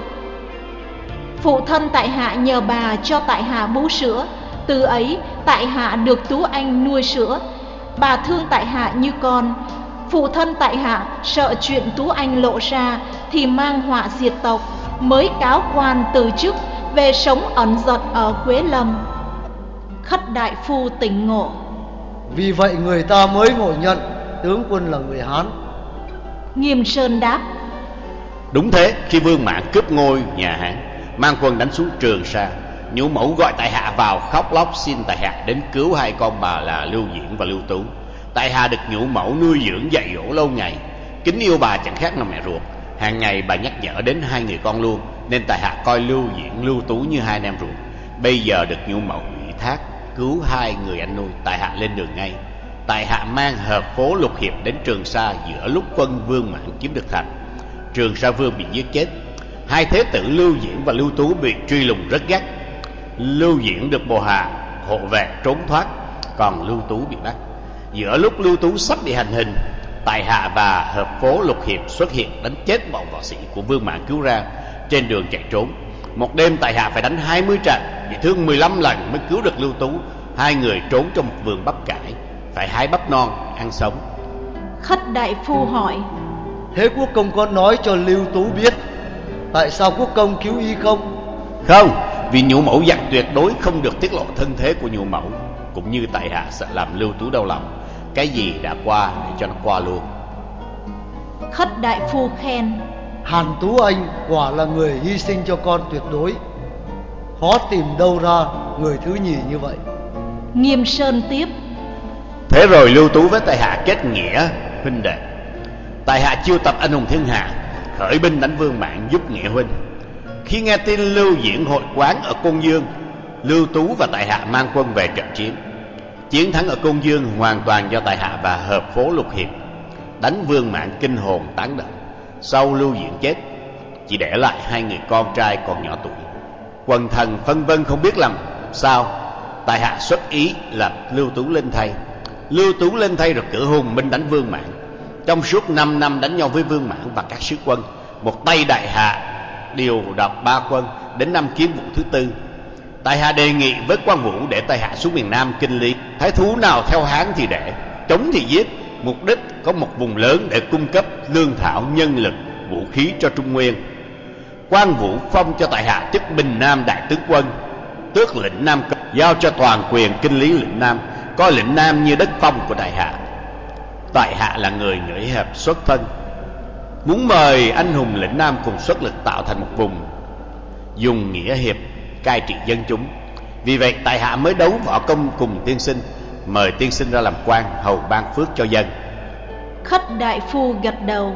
Phụ thân tại hạ nhờ bà cho tại hạ bú sữa. Từ ấy tại hạ được Tú Anh nuôi sữa. Bà thương tại hạ như con. Phụ thân tại hạ sợ chuyện Tú Anh lộ ra thì mang họa diệt tộc, mới cáo quan từ chức, về sống ẩn giật ở Quế Lâm. Khất đại phu tỉnh ngộ. Vì vậy người ta mới ngộ nhận tướng quân là người Hán. Nghiêm Sơn đáp: Đúng thế, khi Vương Mãn cướp ngôi nhà Hán, mang quân đánh xuống Trường Sa, Nhũ Mẫu gọi tại hạ vào khóc lóc xin tại hạ đến cứu hai con bà là Lưu Diễn và Lưu Tú. Tại hạ được Nhũ Mẫu nuôi dưỡng dạy dỗ lâu ngày, kính yêu bà chẳng khác nào mẹ ruột. Hàng ngày bà nhắc nhở đến hai người con luôn, nên tại hạ coi Lưu Diễn, Lưu Tú như hai anh em ruột. Bây giờ được Nhũ Mẫu ủy thác cứu hai người anh nuôi, tại hạ lên đường ngay. Tại hạ mang hợp phố Lục Hiệp đến Trường Sa giữa lúc quân Vương Mãn chiếm được thành. Trường Sa Vương bị giết chết, hai thế tử Lưu Diễn và Lưu Tú bị truy lùng rất gắt. Lưu Diễn được bộ hạ hộ vệ trốn thoát, còn Lưu Tú bị bắt. Giữa lúc Lưu Tú sắp bị hành hình, tại hạ và hợp phố Lục Hiệp xuất hiện đánh chết bọn võ sĩ của Vương Mãn cứu ra. Trên đường chạy trốn, một đêm tại hạ phải đánh hai mươi trận, bị thương mười lăm lần mới cứu được Lưu Tú. Hai người trốn trong một vườn bắp cải, phải hái bắp non ăn sống. Khất đại phu hỏi: Thế quốc công có nói cho Lưu Tú biết tại sao quốc công cứu y không? Không, vì Nhũ Mẫu dặn tuyệt đối không được tiết lộ thân thế của Nhũ Mẫu, cũng như tại hạ sợ làm Lưu Tú đau lòng. Cái gì đã qua để cho nó qua luôn. Khất đại phu khen: Hàn Tú Anh quả là người hy sinh cho con tuyệt đối, khó tìm đâu ra người thứ nhì như vậy. Nghiêm Sơn tiếp: Thế rồi Lưu Tú với tại hạ kết nghĩa huynh đệ. Tại hạ chiêu tập anh hùng thiên hạ, khởi binh đánh Vương Mãn giúp nghĩa huynh. Khi nghe tin Lưu Diễn hội quán ở Côn Dương, Lưu Tú và tại hạ mang quân về trận chiến. Chiến thắng ở Côn Dương hoàn toàn do tại hạ và hợp phố Lục Hiệp, đánh Vương Mãn kinh hồn tán động. Sau Lưu Diễn chết, chỉ để lại hai người con trai còn nhỏ tuổi. Quần thần phân vân không biết làm sao. Tại hạ xuất ý là Lưu Tú lên thay. Lưu Tú lên thay rồi cử hùng binh đánh Vương Mãn. Trong suốt năm năm đánh nhau với Vương Mãn và các sứ quân, một tay đại hạ điều động ba quân đến năm Kiến Vũ thứ tư. Tại hạ đề nghị với Quan Vũ để tại hạ xuống miền Nam Kinh Lý. Thái thú nào theo Hán thì để, chống thì giết. Mục đích có một vùng lớn để cung cấp lương thảo, nhân lực, vũ khí cho Trung Nguyên. Quan Vũ phong cho tại hạ chức Bình Nam Đại Tướng Quân, tước lĩnh Nam Cốc, giao cho toàn quyền Kinh Lý lĩnh Nam, coi lĩnh Nam như đất phong của tại hạ. Tại hạ là người ngưỡi hợp xuất thân, muốn mời anh hùng lĩnh Nam cùng xuất lực tạo thành một vùng, dùng nghĩa hiệp cai trị dân chúng. Vì vậy tại hạ mới đấu võ công cùng tiên sinh, mời tiên sinh ra làm quan hầu ban phước cho dân. Khất đại phu gật đầu.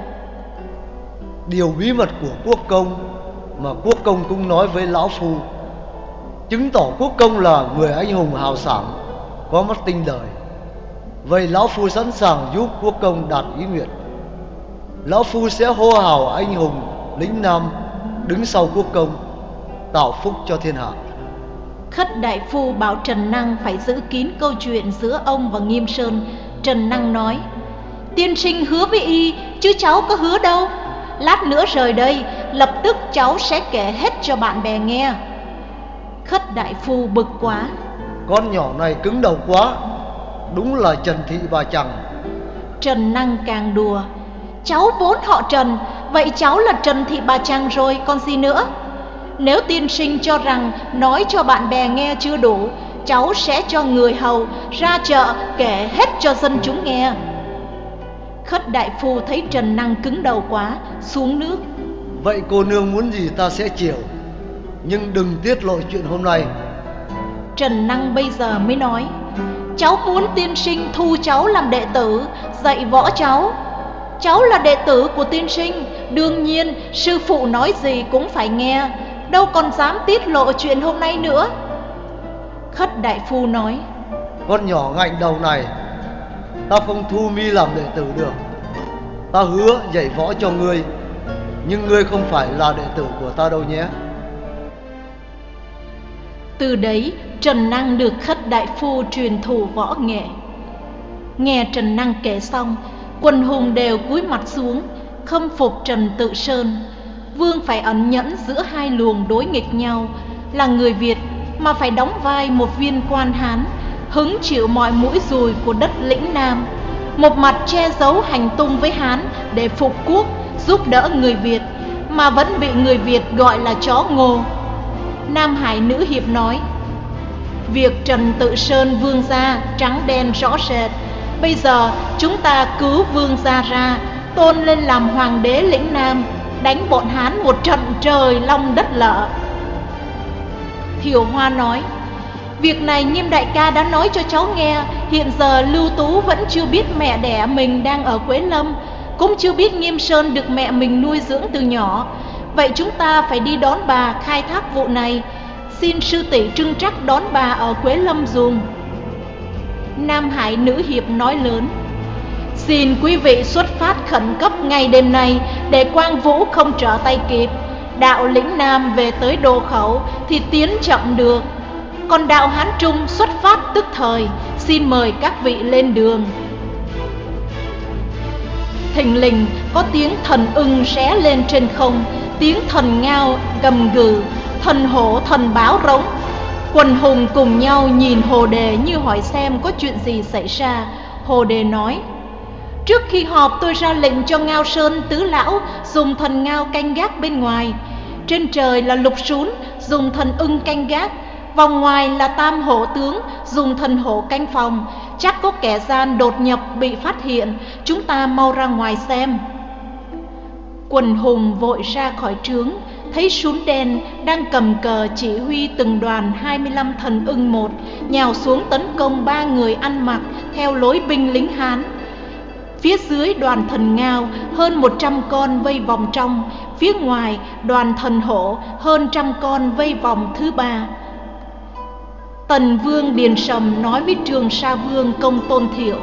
Điều bí mật của quốc công mà quốc công cũng nói với lão phu, chứng tỏ quốc công là người anh hùng hào sảng, có mắt tinh đời. Vậy lão phu sẵn sàng giúp quốc công đạt ý nguyện. Lão phu sẽ hô hào anh hùng lĩnh Nam đứng sau quốc công, tạo phúc cho thiên hạ. Khất đại phu bảo Trần Năng phải giữ kín câu chuyện giữa ông và Nghiêm Sơn. Trần Năng nói: Tiên sinh hứa với y, chứ cháu có hứa đâu. Lát nữa rời đây, lập tức cháu sẽ kể hết cho bạn bè nghe. Khất đại phu bực quá: Con nhỏ này cứng đầu quá, đúng là Trần Thị Bà Chằng. Trần Năng càng đùa: cháu vốn họ Trần, vậy cháu là Trần Thị Bà Chằng rồi còn gì nữa. Nếu tiên sinh cho rằng nói cho bạn bè nghe chưa đủ, cháu sẽ cho người hầu ra chợ kể hết cho dân chúng nghe. Khất đại phu thấy Trần Năng cứng đầu quá, xuống nước. Vậy cô nương muốn gì ta sẽ chịu, nhưng đừng tiết lộ chuyện hôm nay. Trần Năng bây giờ mới nói: cháu muốn tiên sinh thu cháu làm đệ tử, dạy võ cháu. Cháu là đệ tử của tiên sinh, đương nhiên sư phụ nói gì cũng phải nghe, đâu còn dám tiết lộ chuyện hôm nay nữa. Khất đại phu nói: con nhỏ ngạnh đầu này ta không thu mi làm đệ tử được. Ta hứa dạy võ cho ngươi, nhưng ngươi không phải là đệ tử của ta đâu nhé. Từ đấy Trần Năng được Khất đại phu truyền thụ võ nghệ. Nghe Trần Năng kể xong, quần hùng đều cúi mặt xuống, khâm phục Trần Tự Sơn. Vương phải ẩn nhẫn giữa hai luồng đối nghịch nhau, là người Việt mà phải đóng vai một viên quan Hán, hứng chịu mọi mũi dùi của đất lĩnh Nam, một mặt che giấu hành tung với Hán để phục quốc, giúp đỡ người Việt, mà vẫn bị người Việt gọi là chó ngô. Nam Hải Nữ Hiệp nói: việc Trần Tự Sơn vương gia trắng đen rõ rệt, bây giờ chúng ta cứu vương gia ra, tôn lên làm hoàng đế lĩnh Nam, đánh bọn Hán một trận trời long đất lở. Thiều Hoa nói: việc này Nghiêm đại ca đã nói cho cháu nghe. Hiện giờ Lưu Tú vẫn chưa biết mẹ đẻ mình đang ở Quế Lâm, cũng chưa biết Nghiêm Sơn được mẹ mình nuôi dưỡng từ nhỏ. Vậy chúng ta phải đi đón bà khai thác vụ này. Xin sư tỷ trưng trắc đón bà ở Quế Lâm dùm. Nam Hải Nữ Hiệp nói lớn: xin quý vị xuất phát khẩn cấp ngay đêm nay, để Quang Vũ không trở tay kịp. Đạo lĩnh Nam về tới Đô Khẩu thì tiến chậm được, còn đạo Hán Trung xuất phát tức thời. Xin mời các vị lên đường. Thình lình có tiếng thần ưng ré lên trên không, tiếng thần ngao gầm gừ, thần hổ thần báo rống. Quần hùng cùng nhau nhìn Hồ Đề như hỏi xem có chuyện gì xảy ra. Hồ Đề nói: trước khi họp tôi ra lệnh cho Ngao Sơn tứ lão dùng thần ngao canh gác bên ngoài. Trên trời là Lục Sún dùng thần ưng canh gác, vòng ngoài là Tam Hổ tướng dùng thần hổ canh phòng. Chắc có kẻ gian đột nhập bị phát hiện, chúng ta mau ra ngoài xem. Quần hùng vội ra khỏi trướng, thấy Sún Đen đang cầm cờ chỉ huy từng đoàn hai mươi lăm thần ưng một nhào xuống tấn công ba người ăn mặc theo lối binh lính Hán. Phía dưới đoàn thần ngao hơn một trăm con vây vòng trong, phía ngoài đoàn thần hổ hơn trăm con vây vòng thứ ba. Tần Vương Điền Sầm nói với Trường Sa Vương Công Tôn Thiệu: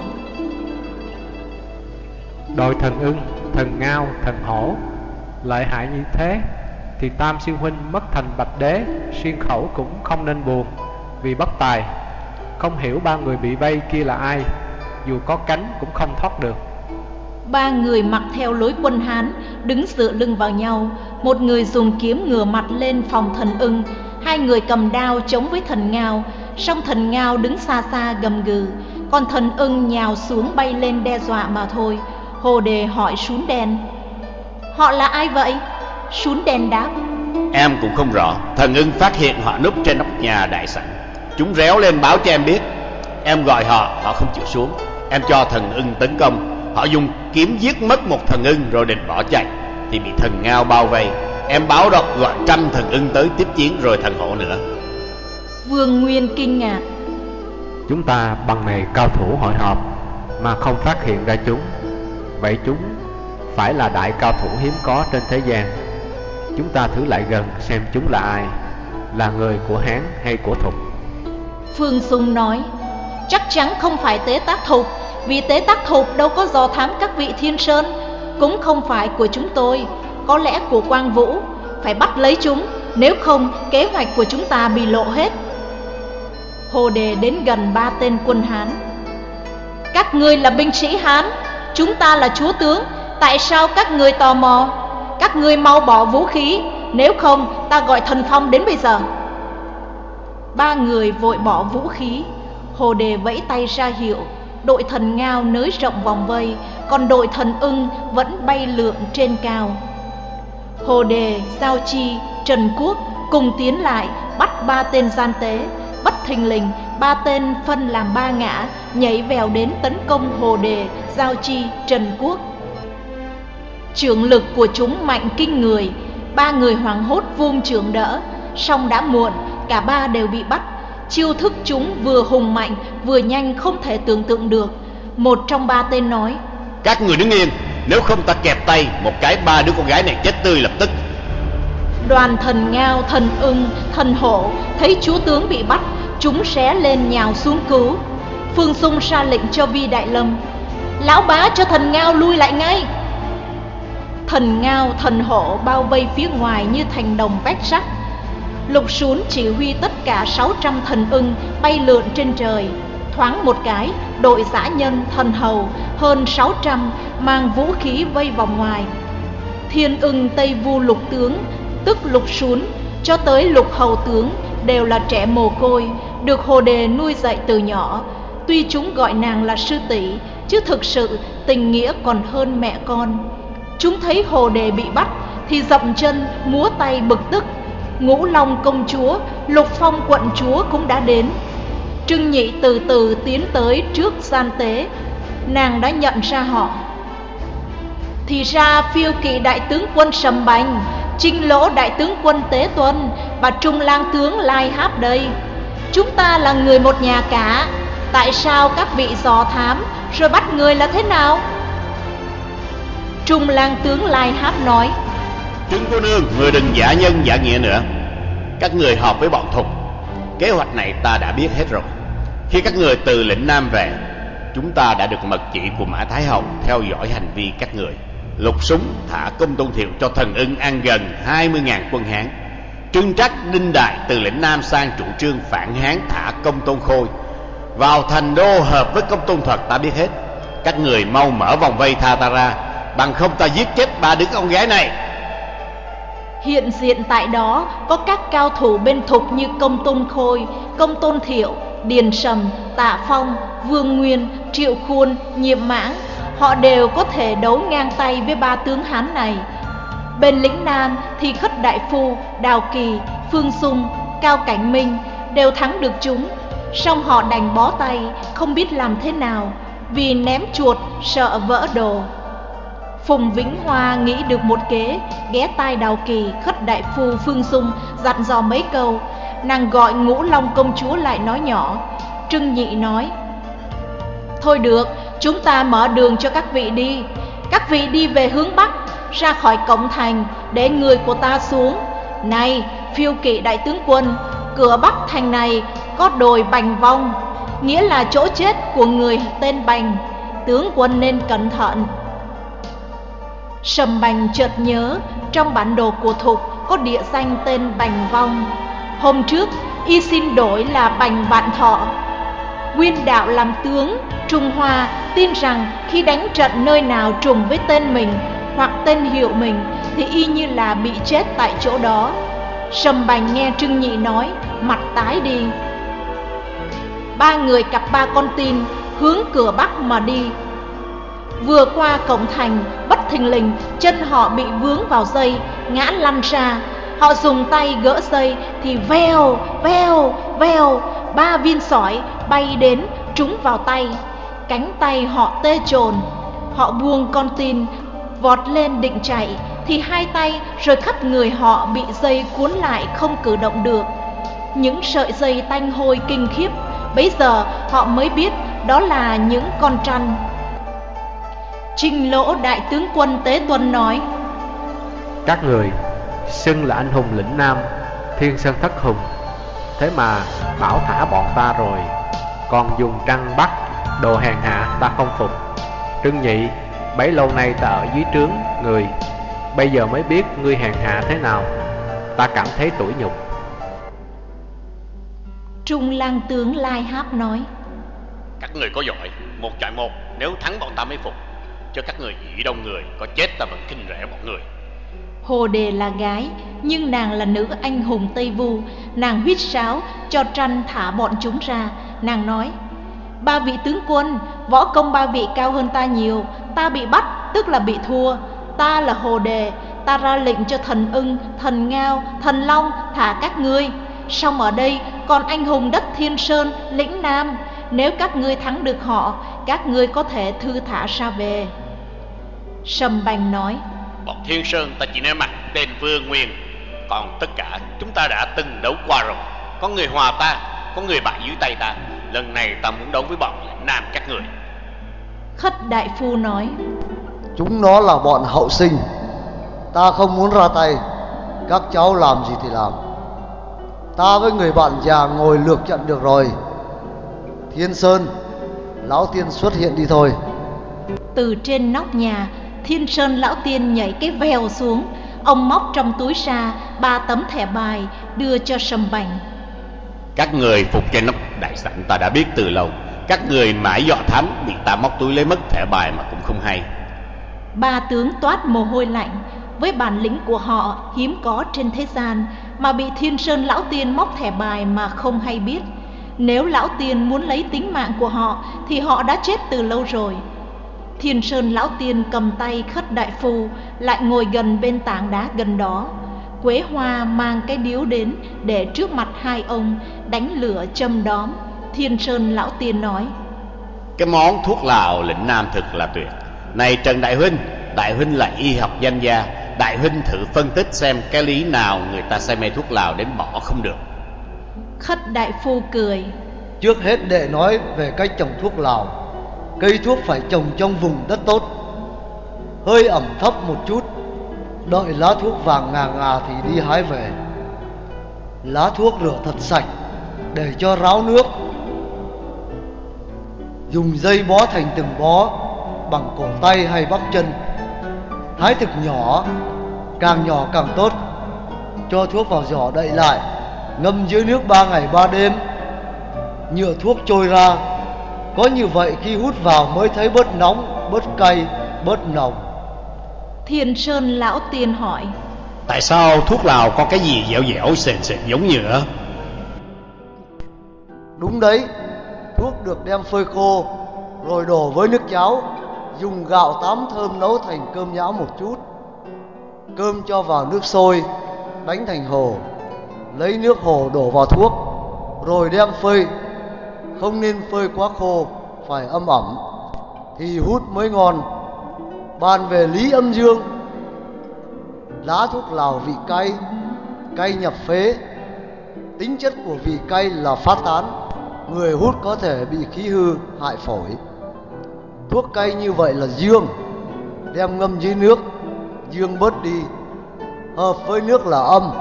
đội thần ưng, thần ngao, thần hổ lợi hại như thế thì Tam sư huynh mất thành Bạch Đế, Xuyên Khẩu cũng không nên buồn vì bất tài. Không hiểu ba người bị vây kia là ai, dù có cánh cũng không thoát được. Ba người mặc theo lối quân Hán đứng dựa lưng vào nhau. Một người dùng kiếm ngửa mặt lên phòng thần ưng, hai người cầm đao chống với thần ngao. Song thần ngao đứng xa xa gầm gừ, còn thần ưng nhào xuống bay lên đe dọa mà thôi. Hồ Đề hỏi Sún Đen: họ là ai vậy? Sún Đen đáp: em cũng không rõ. Thần ưng phát hiện họ núp trên nóc nhà đại sảnh, chúng réo lên báo cho em biết. Em gọi họ, họ không chịu xuống. Em cho thần ưng tấn công, họ dùng kiếm giết mất một thần ưng rồi định bỏ chạy thì bị thần ngao bao vây. Em báo động gọi trăm thần ưng tới tiếp chiến, rồi thần hổ nữa. Vương Nguyên kinh ngạc: chúng ta bằng này cao thủ hội họp mà không phát hiện ra chúng, vậy chúng phải là đại cao thủ hiếm có trên thế gian. Chúng ta thử lại gần xem chúng là ai, là người của Hán hay của Thục. Phương Dung nói: chắc chắn không phải Tế Tác Thục, vì Tế Tác Thục đâu có dò thám các vị Thiên Sơn. Cũng không phải của chúng tôi, có lẽ của Quang Vũ. Phải bắt lấy chúng, nếu không kế hoạch của chúng ta bị lộ hết. Hồ Đề đến gần ba tên quân Hán: các ngươi là binh sĩ Hán, chúng ta là chúa tướng, tại sao các ngươi tò mò? Các ngươi mau bỏ vũ khí, nếu không ta gọi thần phong đến bây giờ. Ba người vội bỏ vũ khí. Hồ Đề vẫy tay ra hiệu, đội thần ngao nới rộng vòng vây, còn đội thần ưng vẫn bay lượn trên cao. Hồ Đề, Giao Chi, Trần Quốc cùng tiến lại bắt ba tên gian tế. Bất thình lình, ba tên phân làm ba ngã, nhảy vèo đến tấn công Hồ Đề, Giao Chi, Trần Quốc. Chưởng lực của chúng mạnh kinh người, ba người hoảng hốt vung chưởng đỡ, song đã muộn, cả ba đều bị bắt. Chiêu thức chúng vừa hùng mạnh vừa nhanh không thể tưởng tượng được. Một trong ba tên nói: Các người đứng yên, nếu không ta kẹp tay một cái ba đứa con gái này chết tươi lập tức. Đoàn thần ngao, thần ưng, thần hổ thấy chúa tướng bị bắt, chúng xé lên nhào xuống cứu. Phương Xung ra lệnh cho Vi Đại Lâm: Lão bá cho thần ngao lui lại ngay. Thần ngao, thần hổ bao vây phía ngoài như thành đồng vách sắt. Lục Sún chỉ huy tất cả sáu trăm thần ưng bay lượn trên trời. Thoáng một cái, đội dã nhân, thần hầu hơn sáu trăm mang vũ khí vây vòng ngoài. Thiên ưng Tây Vu lục tướng, tức Lục Sún, cho tới lục hầu tướng đều là trẻ mồ côi, được Hồ Đề nuôi dạy từ nhỏ. Tuy chúng gọi nàng là sư tỷ, chứ thực sự tình nghĩa còn hơn mẹ con. Chúng thấy Hồ Đề bị bắt thì dậm chân múa tay bực tức. Ngũ Long công chúa, Lục Phong quận chúa cũng đã đến. Trưng Nhị từ từ tiến tới trước gian tế. Nàng đã nhận ra họ. Thì ra Phiêu Kỵ đại tướng quân Sầm Bành, Trinh Lỗ đại tướng quân Tế Tuân và Trung Lang tướng Lai Háp đây. Chúng ta là người một nhà cả. Tại sao các vị dò thám rồi bắt người là thế nào? Trung Lang tướng Lai Háp nói: Trương cô nương, người đừng giả nhân giả nghĩa nữa. Các người họp với bọn Thục, kế hoạch này ta đã biết hết rồi. Khi các người từ lĩnh Nam về, chúng ta đã được mật chỉ của Mã Thái Hậu theo dõi hành vi các người. Lục Súng thả Công Tôn Thiệu cho thần ưng ăn gần hai mươi ngàn quân Hán. Trương Trắc, Đinh Đại từ lĩnh Nam sang chủ trương phản Hán thả Công Tôn Khôi. Vào thành đô hợp với Công Tôn Thuật ta biết hết. Các người mau mở vòng vây tha ta ra, bằng không ta giết chết ba đứa con gái này. Hiện diện tại đó có các cao thủ bên Thục như Công Tôn Khôi, Công Tôn Thiệu, Điền Sầm, Tạ Phong, Vương Nguyên, Triệu Khuôn, Nhiệm Mãng. Họ đều có thể đấu ngang tay với ba tướng Hán này. Bên lĩnh Nam thì Khất Đại Phu, Đào Kỳ, Phương Xung, Cao Cảnh Minh đều thắng được chúng. Song họ đành bó tay, không biết làm thế nào, vì ném chuột sợ vỡ đồ. Phùng Vĩnh Hoa nghĩ được một kế, ghé tai Đào Kỳ, Khất Đại Phu, Phương Xung dặn dò mấy câu. Nàng gọi Ngũ Long công chúa lại nói nhỏ. Trưng Nhị nói: Thôi được, chúng ta mở đường cho các vị đi. Các vị đi về hướng Bắc, ra khỏi cổng thành, để người của ta xuống. Này, Phiêu Kỵ đại tướng quân, cửa Bắc thành này có đồi Bành Vong, nghĩa là chỗ chết của người tên Bành. Tướng quân nên cẩn thận. Sầm Bành chợt nhớ trong bản đồ của Thục có địa danh tên Bành Vong. Hôm trước y xin đổi là Bành Vạn Thọ. Nguyên đạo làm tướng Trung Hoa tin rằng khi đánh trận nơi nào trùng với tên mình hoặc tên hiệu mình thì y như là bị chết tại chỗ đó. Sầm Bành nghe Trưng Nhị nói, mặt tái đi. Ba người cặp ba con tin hướng cửa Bắc mà đi. Vừa qua cổng thành, bất thình lình chân họ bị vướng vào dây, ngã lăn ra. Họ dùng tay gỡ dây thì veo, veo, veo, ba viên sỏi bay đến trúng vào tay. Cánh tay họ tê chồn. Họ buông con tin, vọt lên định chạy thì hai tay rồi khắp người họ bị dây cuốn lại không cử động được. Những sợi dây tanh hôi kinh khiếp, bấy giờ họ mới biết đó là những con trăn. Trinh Lỗ đại tướng quân Tế Tuân nói: Các người xưng là anh hùng lĩnh Nam, Thiên Sơn Thất Hùng, thế mà bảo thả bọn ta rồi, còn dùng trăng bắt đồ hèn hạ, ta không phục. Trưng Nhị, bấy lâu nay ta ở dưới trướng người, bây giờ mới biết ngươi hèn hạ thế nào, ta cảm thấy tủi nhục. Trung Lang tướng Lai Háp nói: Các người có giỏi, một chọi một, nếu thắng bọn ta mới phục. Cho các người nghĩ đông người, có chết ta vẫn khinh rẻ bọn người. Hồ Đề là gái, nhưng nàng là nữ anh hùng Tây Vu. Nàng huýt sáo cho Trăn thả bọn chúng ra. Nàng nói: Ba vị tướng quân, võ công ba vị cao hơn ta nhiều, ta bị bắt tức là bị thua. Ta là Hồ Đề, ta ra lệnh cho thần ưng, thần ngao, thần long thả các ngươi. Song ở đây còn anh hùng đất Thiên Sơn, lĩnh Nam, nếu các ngươi thắng được họ, các ngươi có thể thư thả ra về. Sầm Bành nói: Bọn Thiên Sơn ta chỉ nể mặt tên Vương Nguyên, còn tất cả chúng ta đã từng đấu qua rồi. Có người hòa ta, có người bại dưới tay ta. Lần này ta muốn đấu với bọn lĩnh Nam các người. Khất Đại Phu nói: Chúng nó là bọn hậu sinh, ta không muốn ra tay. Các cháu làm gì thì làm. Ta với người bạn già ngồi lược trận được rồi. Thiên Sơn, lão tiên xuất hiện đi thôi. Từ trên nóc nhà, Thiên Sơn lão tiên nhảy cái vèo xuống. Ông móc trong túi ra ba tấm thẻ bài đưa cho Sầm Bành. Các người phục trên nóc đại sảnh ta đã biết từ lâu. Các người mãi dọ thám, bị ta móc túi lấy mất thẻ bài mà cũng không hay. Ba tướng toát mồ hôi lạnh. Với bản lĩnh của họ hiếm có trên thế gian, mà bị Thiên Sơn lão tiên móc thẻ bài mà không hay biết. Nếu lão tiên muốn lấy tính mạng của họ thì họ đã chết từ lâu rồi. Thiên Sơn lão tiên cầm tay Khất Đại Phu, lại ngồi gần bên tảng đá gần đó. Quế Hoa mang cái điếu đến để trước mặt hai ông, đánh lửa châm đóm. Thiên Sơn lão tiên nói: Cái món thuốc lào lĩnh Nam thực là tuyệt. Này Trần Đại Huynh, Đại Huynh là y học danh gia, Đại Huynh thử phân tích xem cái lý nào người ta say mê thuốc lào đến bỏ không được. Khất Đại Phu cười: Trước hết đệ nói về cách trồng thuốc lào. Cây thuốc phải trồng trong vùng đất tốt, hơi ẩm thấp một chút. Đợi lá thuốc vàng ngà ngà thì đi hái về. Lá thuốc rửa thật sạch để cho ráo nước. Dùng dây bó thành từng bó bằng cổ tay hay bắp chân. Hái thực nhỏ, càng nhỏ càng tốt. Cho thuốc vào giỏ đậy lại, ngâm dưới nước ba ngày ba đêm. Nhựa thuốc trôi ra. Có như vậy khi hút vào mới thấy bớt nóng, bớt cay, bớt nồng. Thiên Sơn lão tiên hỏi: Tại sao thuốc lào có cái gì dẻo dẻo sền sệt giống nhựa? Đúng đấy, thuốc được đem phơi khô rồi đổ với nước cháo. Dùng gạo tám thơm nấu thành cơm nhão một chút. Cơm cho vào nước sôi, đánh thành hồ. Lấy nước hồ đổ vào thuốc, rồi đem phơi. Không nên phơi quá khô, phải âm ẩm thì hút mới ngon. Bàn về lý âm dương, lá thuốc lào vị cay, cay nhập phế. Tính chất của vị cay là phát tán, người hút có thể bị khí hư, hại phổi. Thuốc cay như vậy là dương, đem ngâm dưới nước, dương bớt đi. Hợp với nước là âm,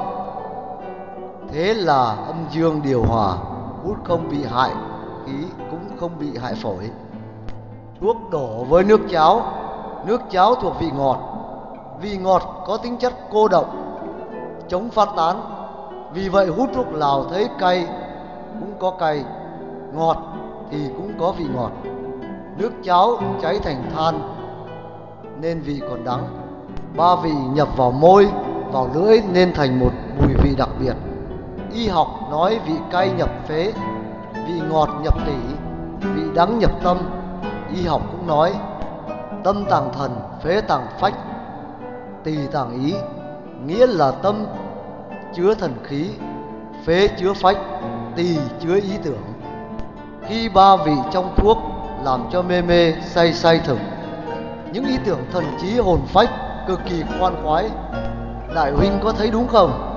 thế là âm dương điều hòa, hút không bị hại khí, cũng không bị hại phổi. Thuốc đổ với nước cháo. Nước cháo thuộc vị ngọt. Vị ngọt có tính chất cô động, chống phát tán. Vì vậy hút thuốc lào thấy cay cũng có cay, ngọt thì cũng có vị ngọt. Nước cháo cháy thành than nên vị còn đắng. Ba vị nhập vào môi, vào lưỡi nên thành một mùi vị đặc biệt. Y học nói vị cay nhập phế, vị ngọt nhập tủy, vị đắng nhập tâm. Y học cũng nói tâm tàng thần, phế tàng phách, tỳ tàng ý. Nghĩa là tâm chứa thần khí, phế chứa phách, tỳ chứa ý tưởng. Khi ba vị trong thuốc làm cho mê mê, say say thực, những ý tưởng thần trí hồn phách cực kỳ khoan khoái. Đại huynh có thấy đúng không?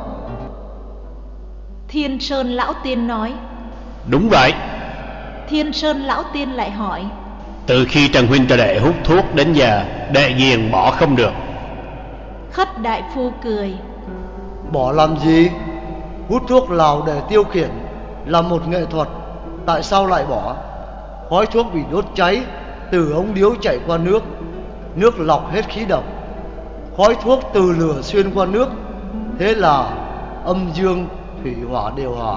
Thiên Sơn lão tiên nói: Đúng vậy. Thiên Sơn lão tiên lại hỏi: Từ khi Trần huynh cho đệ hút thuốc đến giờ, đệ ghiền bỏ không được. Khất Đại Phu cười: Bỏ làm gì? Hút thuốc lào để tiêu khiển là một nghệ thuật, tại sao lại bỏ? Khói thuốc bị đốt cháy, từ ống điếu chạy qua nước, nước lọc hết khí độc. Khói thuốc từ lửa xuyên qua nước, thế là âm dương thủy hỏa điều hòa.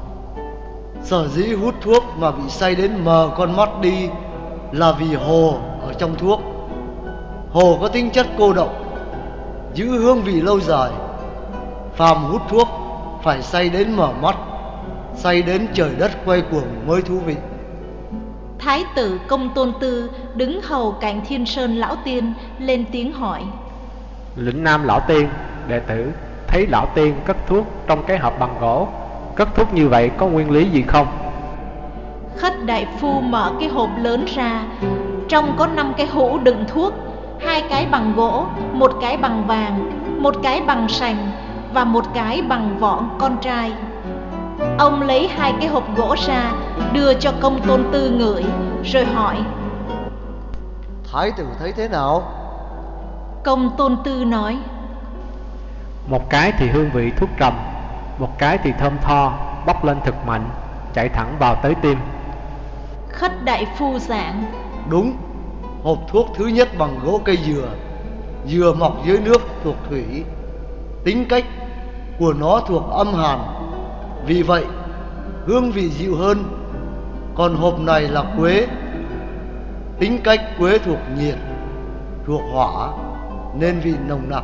Sở dĩ hút thuốc mà bị say đến mờ con mắt đi là vì hồ ở trong thuốc. Hồ có tính chất cô động, giữ hương vị lâu dài. Phàm hút thuốc phải say đến mở mắt, say đến trời đất quay cuồng mới thú vị. Thái tử Công Tôn Tư đứng hầu cạnh Thiên Sơn lão tiên lên tiếng hỏi: Lĩnh Nam lão tiên, đệ tử thấy lão tiên cất thuốc trong cái hộp bằng gỗ. Cất thuốc như vậy có nguyên lý gì không? Khất đại phu mở cái hộp lớn ra, trong có năm cái hũ đựng thuốc, hai cái bằng gỗ, một cái bằng vàng, một cái bằng sành và một cái bằng vỏ con trai. Ông lấy hai cái hộp gỗ ra, đưa cho Công Tôn Tư ngửi, rồi hỏi: Thái tử thấy thế nào? Công Tôn Tư nói: Một cái thì hương vị thuốc trầm, một cái thì thơm tho, bốc lên thực mạnh, chạy thẳng vào tới tim. Khất đại phu giảng: Đúng, hộp thuốc thứ nhất bằng gỗ cây dừa. Dừa mọc dưới nước thuộc thủy, tính cách của nó thuộc âm hàn, vì vậy hương vị dịu hơn. Còn hộp này là quế, tính cách quế thuộc nhiệt, thuộc hỏa, nên vị nồng nặc.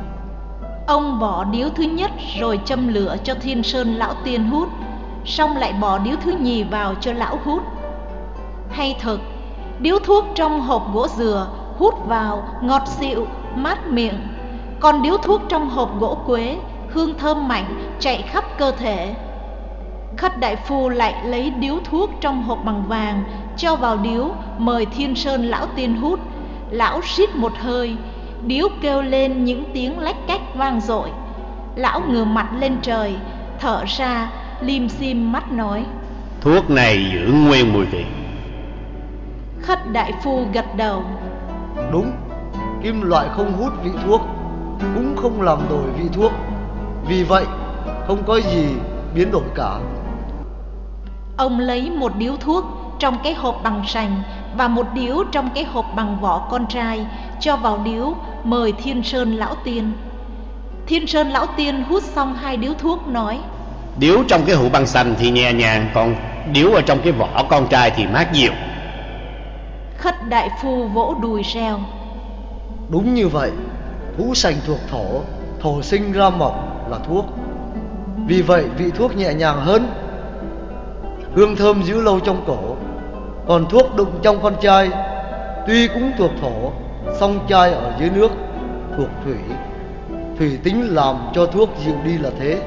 Ông bỏ điếu thứ nhất rồi châm lửa cho Thiên Sơn lão tiên hút, xong lại bỏ điếu thứ nhì vào cho lão hút. Hay thật, điếu thuốc trong hộp gỗ dừa hút vào ngọt dịu, mát miệng, còn điếu thuốc trong hộp gỗ quế hương thơm mạnh chạy khắp cơ thể. Khất đại phu lại lấy điếu thuốc trong hộp bằng vàng cho vào điếu, mời Thiên Sơn lão tiên hút. Lão rít một hơi, điếu kêu lên những tiếng lách cách vang dội. Lão ngửa mặt lên trời, thở ra, lim dim mắt nói: Thuốc này giữ nguyên mùi vị. Khất đại phu gật đầu: Đúng, kim loại không hút vị thuốc, cũng không làm đổi vị thuốc, vì vậy không có gì biến đổi cả. Ông lấy một điếu thuốc trong cái hộp bằng sành và một điếu trong cái hộp bằng vỏ con trai cho vào điếu, mời Thiên Sơn lão tiên. Thiên Sơn lão tiên hút xong hai điếu thuốc nói: Điếu trong cái hũ băng xanh thì nhẹ nhàng, còn điếu ở trong cái vỏ con trai thì mát dịu. Khất đại phu vỗ đùi reo: Đúng như vậy, hũ sành thuộc thổ, thổ sinh ra mộc là thuốc, vì vậy vị thuốc nhẹ nhàng hơn, hương thơm giữ lâu trong cổ. Còn thuốc đựng trong con trai tuy cũng thuộc thổ, song chai ở dưới nước thuộc thủy, thủy tính làm cho thuốc dịu đi là thế.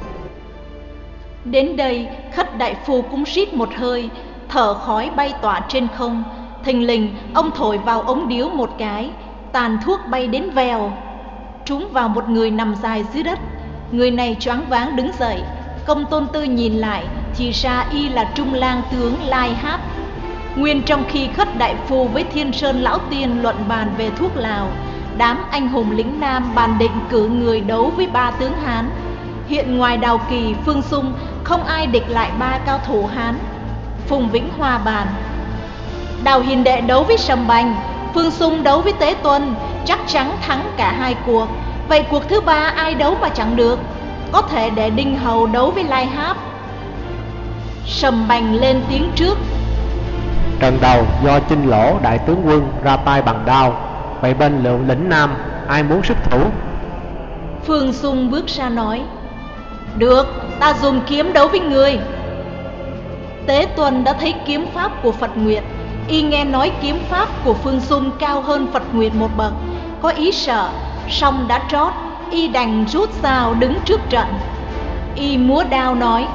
Đến đây Khất đại phu cũng rít một hơi, thở khói bay tỏa trên không. Thình lình ông thổi vào ống điếu một cái, tàn thuốc bay đến vèo, trúng vào một người nằm dài dưới đất. Người này choáng váng đứng dậy. Công Tôn Tư nhìn lại thì ra y là Trung Lang tướng Lai Háp. Nguyên trong khi Khất đại phu với Thiên Sơn lão tiên luận bàn về thuốc lào, đám anh hùng lĩnh Nam bàn định cử người đấu với ba tướng Hán. Hiện ngoài Đào Kỳ, Phương Xung không ai địch lại ba cao thủ Hán. Phùng Vĩnh Hòa bàn: Đào Hiền đệ đấu với Sầm Bành, Phương Xung đấu với Tế Tuân, chắc chắn thắng cả hai cuộc. Vậy cuộc thứ ba ai đấu mà chẳng được? Có thể để Đinh Hầu đấu với Lai Háp. Sầm Bành lên tiếng trước: Trận đầu do Chinh Lỗ đại tướng quân ra tay bằng đao, vậy bên lượng lĩnh Nam ai muốn xuất thủ? Phương Xung bước ra nói: Được, ta dùng kiếm đấu với người. Tế Tuân đã thấy kiếm pháp của Phật Nguyệt, y nghe nói kiếm pháp của Phương Xung cao hơn Phật Nguyệt một bậc, có ý sợ, song đã trót, y đành rút dao đứng trước trận. Y múa đao nói: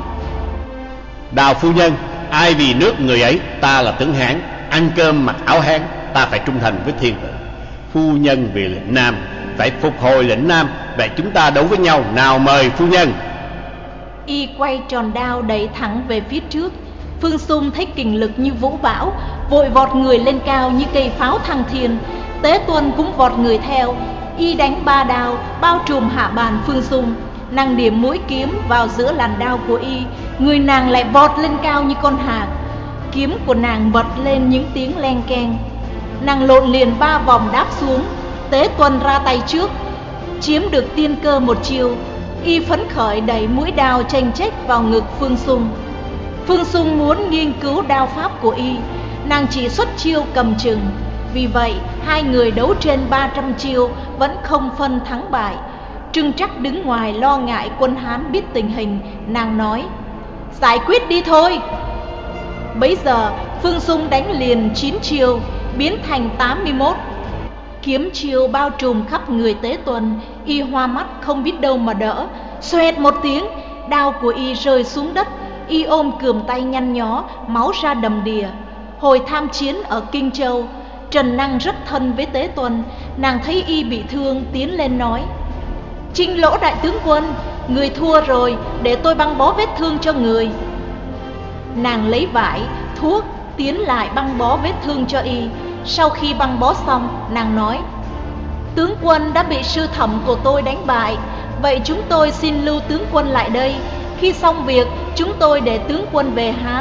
Đào phu nhân, ai vì nước người ấy, ta là tướng Hán, ăn cơm mặc áo Hán, ta phải trung thành với thiên tử. Phu nhân vì lĩnh Nam, phải phục hồi lĩnh Nam, vậy chúng ta đấu với nhau, nào mời phu nhân. Y quay tròn đao đẩy thẳng về phía trước. Phương Xung thấy kình lực như vũ bão, vội vọt người lên cao như cây pháo thăng thiên. Tế Tuân cũng vọt người theo, y đánh ba đao bao trùm hạ bàn Phương Xung. Nàng điểm mũi kiếm vào giữa làn đao của y, người nàng lại vọt lên cao như con hạc. Kiếm của nàng bật lên những tiếng len keng. Nàng lộn liền ba vòng đáp xuống. Tế Tuân ra tay trước, chiếm được tiên cơ một chiều. Y phấn khởi đẩy mũi đao chênh chách vào ngực Phương Xung. Phương Xung muốn nghiên cứu đao pháp của y, nàng chỉ xuất chiêu cầm chừng. Vì vậy hai người đấu trên ba trăm chiêu vẫn không phân thắng bại. Trưng Trắc đứng ngoài lo ngại quân Hán biết tình hình, nàng nói: Giải quyết đi thôi. Bấy giờ Phương Dung đánh liền chín chiêu, biến thành tám mươi mốt. Kiếm chiêu bao trùm khắp người Tế Tuần, y hoa mắt không biết đâu mà đỡ. Xoẹt một tiếng, đao của y rơi xuống đất, y ôm cườm tay nhăn nhó, máu ra đầm đìa. Hồi tham chiến ở Kinh Châu, Trần Năng rất thân với Tế Tuần. Nàng thấy y bị thương, tiến lên nói: Trinh Lỗ đại tướng quân, người thua rồi, để tôi băng bó vết thương cho người. Nàng lấy vải, thuốc, tiến lại băng bó vết thương cho y. Sau khi băng bó xong, nàng nói: Tướng quân đã bị sư thẩm của tôi đánh bại, vậy chúng tôi xin lưu tướng quân lại đây. Khi xong việc, chúng tôi để tướng quân về Hán.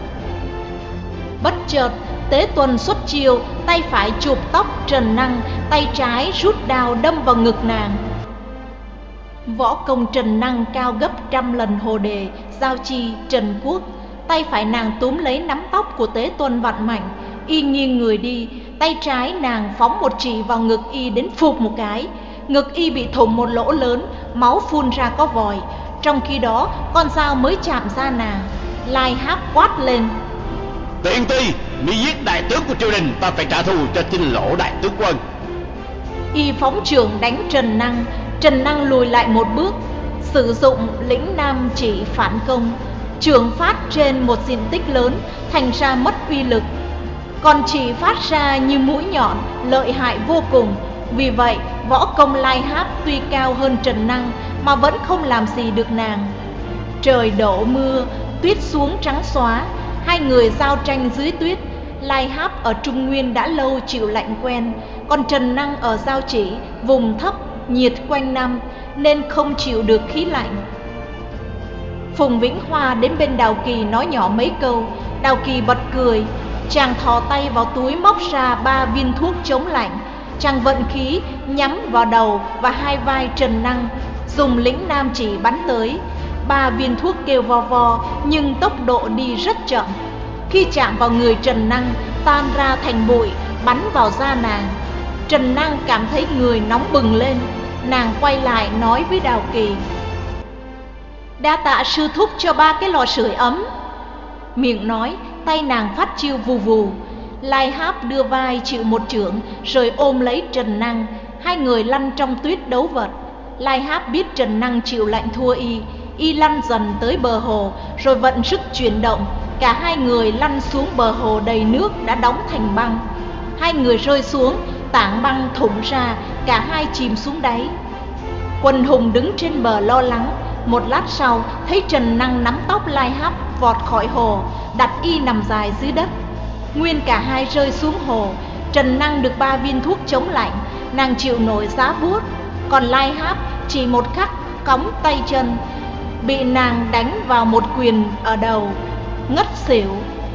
Bất chợt, Tế Tuần xuất chiêu, tay phải chụp tóc Trần Năng, tay trái rút đao đâm vào ngực nàng. Võ công Trần Năng cao gấp trăm lần Hồ Đề, Giao Chi, Trần Quốc. Tay phải nàng túm lấy nắm tóc của Tế Tuần vặn mạnh, y nghiêng người đi. Tay trái nàng phóng một chỉ vào ngực y đến phụp một cái. Ngực y bị thủng một lỗ lớn, máu phun ra có vòi. Trong khi đó, con dao mới chạm ra nàng. Lai Háp quát lên: Tiện Ti, mi giết đại tướng của triều đình, ta phải trả thù cho Trinh Lỗ đại tướng quân. Y phóng chưởng đánh Trần Năng. Trần Năng lùi lại một bước, sử dụng lĩnh nam chỉ phản công. Chưởng phát trên một diện tích lớn, thành ra mất uy lực. Còn chỉ phát ra như mũi nhọn, lợi hại vô cùng. Vì vậy, võ công Lai Háp tuy cao hơn Trần Năng mà vẫn không làm gì được nàng. Trời đổ mưa, tuyết xuống trắng xóa. Hai người giao tranh dưới tuyết. Lai Háp ở Trung Nguyên đã lâu chịu lạnh quen, còn Trần Năng ở Giao Chỉ, vùng thấp, nhiệt quanh năm, nên không chịu được khí lạnh. Phùng Vĩnh Hoa đến bên Đào Kỳ nói nhỏ mấy câu. Đào Kỳ bật cười. Chàng thò tay vào túi móc ra ba viên thuốc chống lạnh. Chàng vận khí nhắm vào đầu và hai vai Trần Năng, dùng lĩnh nam chỉ bắn tới. Ba viên thuốc kêu vo vo, nhưng tốc độ đi rất chậm. Khi chạm vào người Trần Năng, tan ra thành bụi, bắn vào da nàng. Trần Năng cảm thấy người nóng bừng lên. Nàng quay lại nói với Đào Kỳ: Đa tạ sư thúc cho ba cái lò sưởi ấm. Miệng nói, tay nàng phát chiêu vù vù. Lai Háp đưa vai chịu một chưởng, rồi ôm lấy Trần Năng. Hai người lăn trong tuyết đấu vật. Lai Háp biết Trần Năng chịu lạnh thua y, y lăn dần tới bờ hồ, rồi vận sức chuyển động. Cả hai người lăn xuống bờ hồ đầy nước đã đóng thành băng. Hai người rơi xuống, tảng băng thủng ra, cả hai chìm xuống đáy. Quần hùng đứng trên bờ lo lắng. Một lát sau, thấy Trần Năng nắm tóc Lai Háp vọt khỏi hồ, đặt y nằm dài dưới đất. Nguyên cả hai rơi xuống hồ. Trần Năng được ba viên thuốc chống lạnh, nàng chịu nổi giá buốt. Còn Lai Háp chỉ một khắc cõng tay chân, bị nàng đánh vào một quyền ở đầu, ngất xỉu.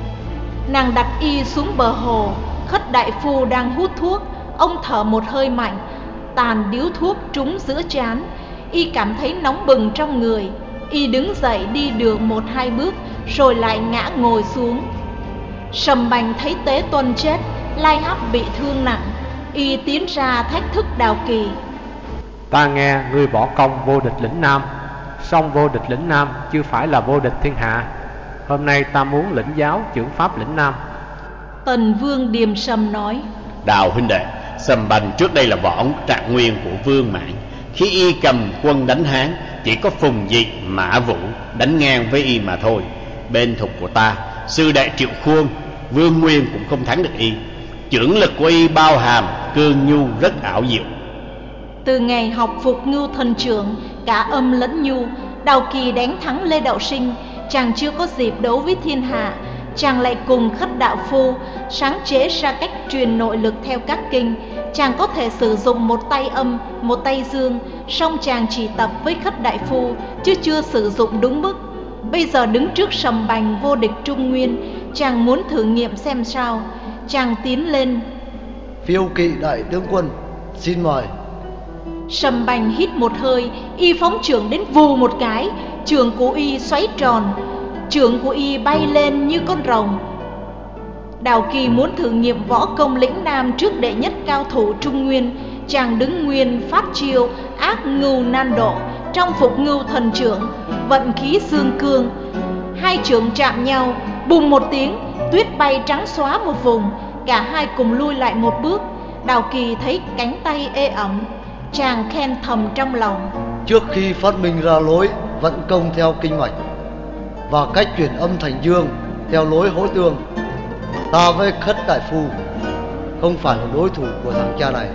Nàng đặt y xuống bờ hồ. Khất đại phu đang hút thuốc, ông thở một hơi mạnh, tàn điếu thuốc trúng giữa trán. Y cảm thấy nóng bừng trong người. Y đứng dậy đi được một hai bước, rồi lại ngã ngồi xuống. Sầm Bành thấy Tế Tuần chết, Lai Háp bị thương nặng. Y tiến ra thách thức Đào Kỳ: Ta nghe ngươi võ công vô địch lĩnh Nam, song vô địch lĩnh Nam chưa phải là vô địch thiên hạ. Hôm nay ta muốn lĩnh giáo chưởng pháp lĩnh Nam. Tần Vương Điềm Sầm nói: Đào huynh đệ, Sầm Bành trước đây là võ trạng nguyên của Vương Mãn. Khi y cầm quân đánh Hán, chỉ có Phùng Dị, Mã Vũ đánh ngang với y mà thôi. Bên thục của ta, sư đệ Triệu Khuôn, Vương Nguyên cũng không thắng được y. Chưởng lực của y bao hàm cương nhu rất ảo diệu. Từ ngày học Phục Ngưu Thần Trưởng, cả âm lẫn nhu, Đào Kỳ đánh thắng Lê Đạo Sinh. Chàng chưa có dịp đấu với thiên hạ, chàng lại cùng Khất đạo phu sáng chế ra cách truyền nội lực theo các kinh. Chàng có thể sử dụng một tay âm, một tay dương, song chàng chỉ tập với Khất đại phu, chứ chưa sử dụng đúng mức. Bây giờ đứng trước Sầm Bành vô địch Trung Nguyên, chàng muốn thử nghiệm xem sao. Chàng tiến lên: Phiêu kỵ đại tướng quân, xin mời. Sầm Bành hít một hơi, y phóng chưởng đến vù một cái. Chưởng của y xoáy tròn, chưởng của y bay lên như con rồng. Đào Kỳ muốn thử nghiệm võ công lĩnh Nam trước đệ nhất cao thủ Trung Nguyên. Chàng đứng nguyên phát chiêu ác ngưu nan độ trong Phục Ngưu Thần Trưởng, vận khí xương cương. Hai chưởng chạm nhau, bùng một tiếng, tuyết bay trắng xóa một vùng. Cả hai cùng lui lại một bước. Đào Kỳ thấy cánh tay ê ẩm, chàng khen thầm trong lòng. Trước khi phát minh ra lối vận công theo kinh mạch và cách chuyển âm thành dương theo lối hối tương, ta với Khất đại phu không phải là đối thủ của thằng cha này.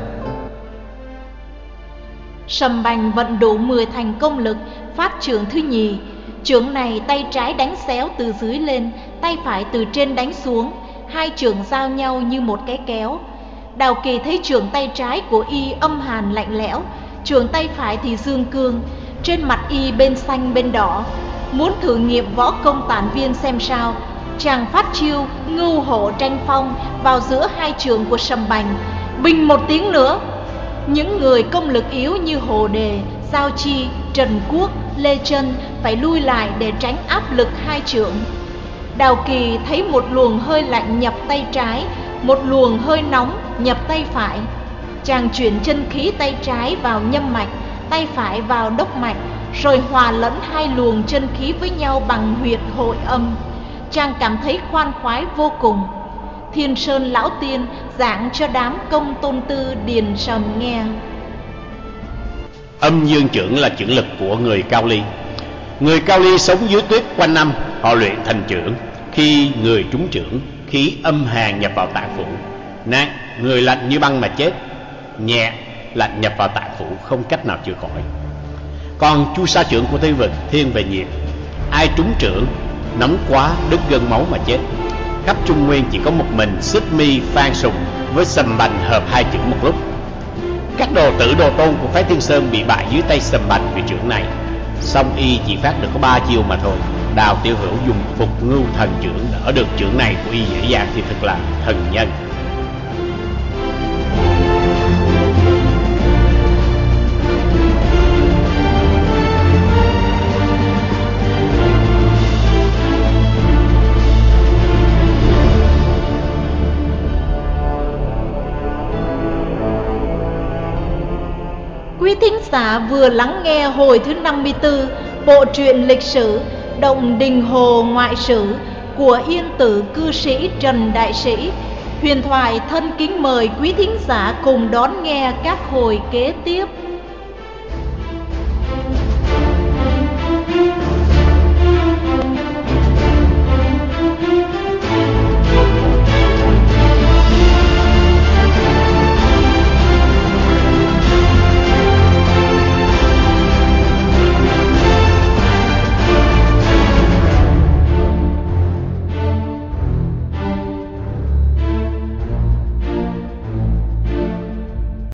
Sầm Bành vận đủ mười thành công lực, phát chưởng thứ nhì. Chưởng này tay trái đánh xéo từ dưới lên, tay phải từ trên đánh xuống. Hai chưởng giao nhau như một cái kéo. Đào Kỳ thấy chưởng tay trái của y âm hàn lạnh lẽo, chưởng tay phải thì dương cương. Trên mặt y bên xanh bên đỏ. Muốn thử nghiệm võ công tản viên xem sao, chàng phát chiêu ngưu hổ tranh phong vào giữa hai chưởng của Sầm Bành. Bình một tiếng nữa, những người công lực yếu như Hồ Đề, Giao Chi, Trần Quốc, Lê Chân phải lui lại để tránh áp lực hai chưởng. Đào Kỳ thấy một luồng hơi lạnh nhập tay trái, một luồng hơi nóng nhập tay phải. Chàng chuyển chân khí tay trái vào nhâm mạch, tay phải vào đốc mạch, rồi hòa lẫn hai luồng chân khí với nhau bằng huyệt hội âm. Chàng cảm thấy khoan khoái vô cùng. Thiên Sơn lão tiên giảng cho đám công tôn tư điền sầm nghe. Âm dương chưởng là chưởng lực của người Cao Ly. Người Cao Ly sống dưới tuyết quanh năm, họ luyện thành chưởng. Khi người trúng chưởng, khí âm hàn nhập vào tạng phủ, nặng người lạnh như băng mà chết, nhẹ lạnh nhập vào tạng phủ không cách nào chữa khỏi. Còn chu sa chưởng của Tây Vực thiên về nhiệt, ai trúng chưởng nóng quá đứt gân máu mà chết. Khắp Trung Nguyên chỉ có một mình Xích Mi Phan Sùng với Sầm Bành hợp hai chưởng một lúc. Các đồ tử đồ tôn của phái Thiên Sơn bị bại dưới tay Sầm Bành vì chưởng này. Song y chỉ phát được có ba chiêu mà thôi. Đào Tiểu Hữu dùng Phục Ngưu Thần chưởng đỡ được chưởng này của y dễ dàng thì thật là thần nhân. Quý thính giả vừa lắng nghe hồi thứ năm mươi tư bộ truyện lịch sử Động Đình Hồ Ngoại Sử của Yên Tử cư sĩ Trần Đại Sĩ. Huyền Thoại thân kính mời quý thính giả cùng đón nghe các hồi kế tiếp.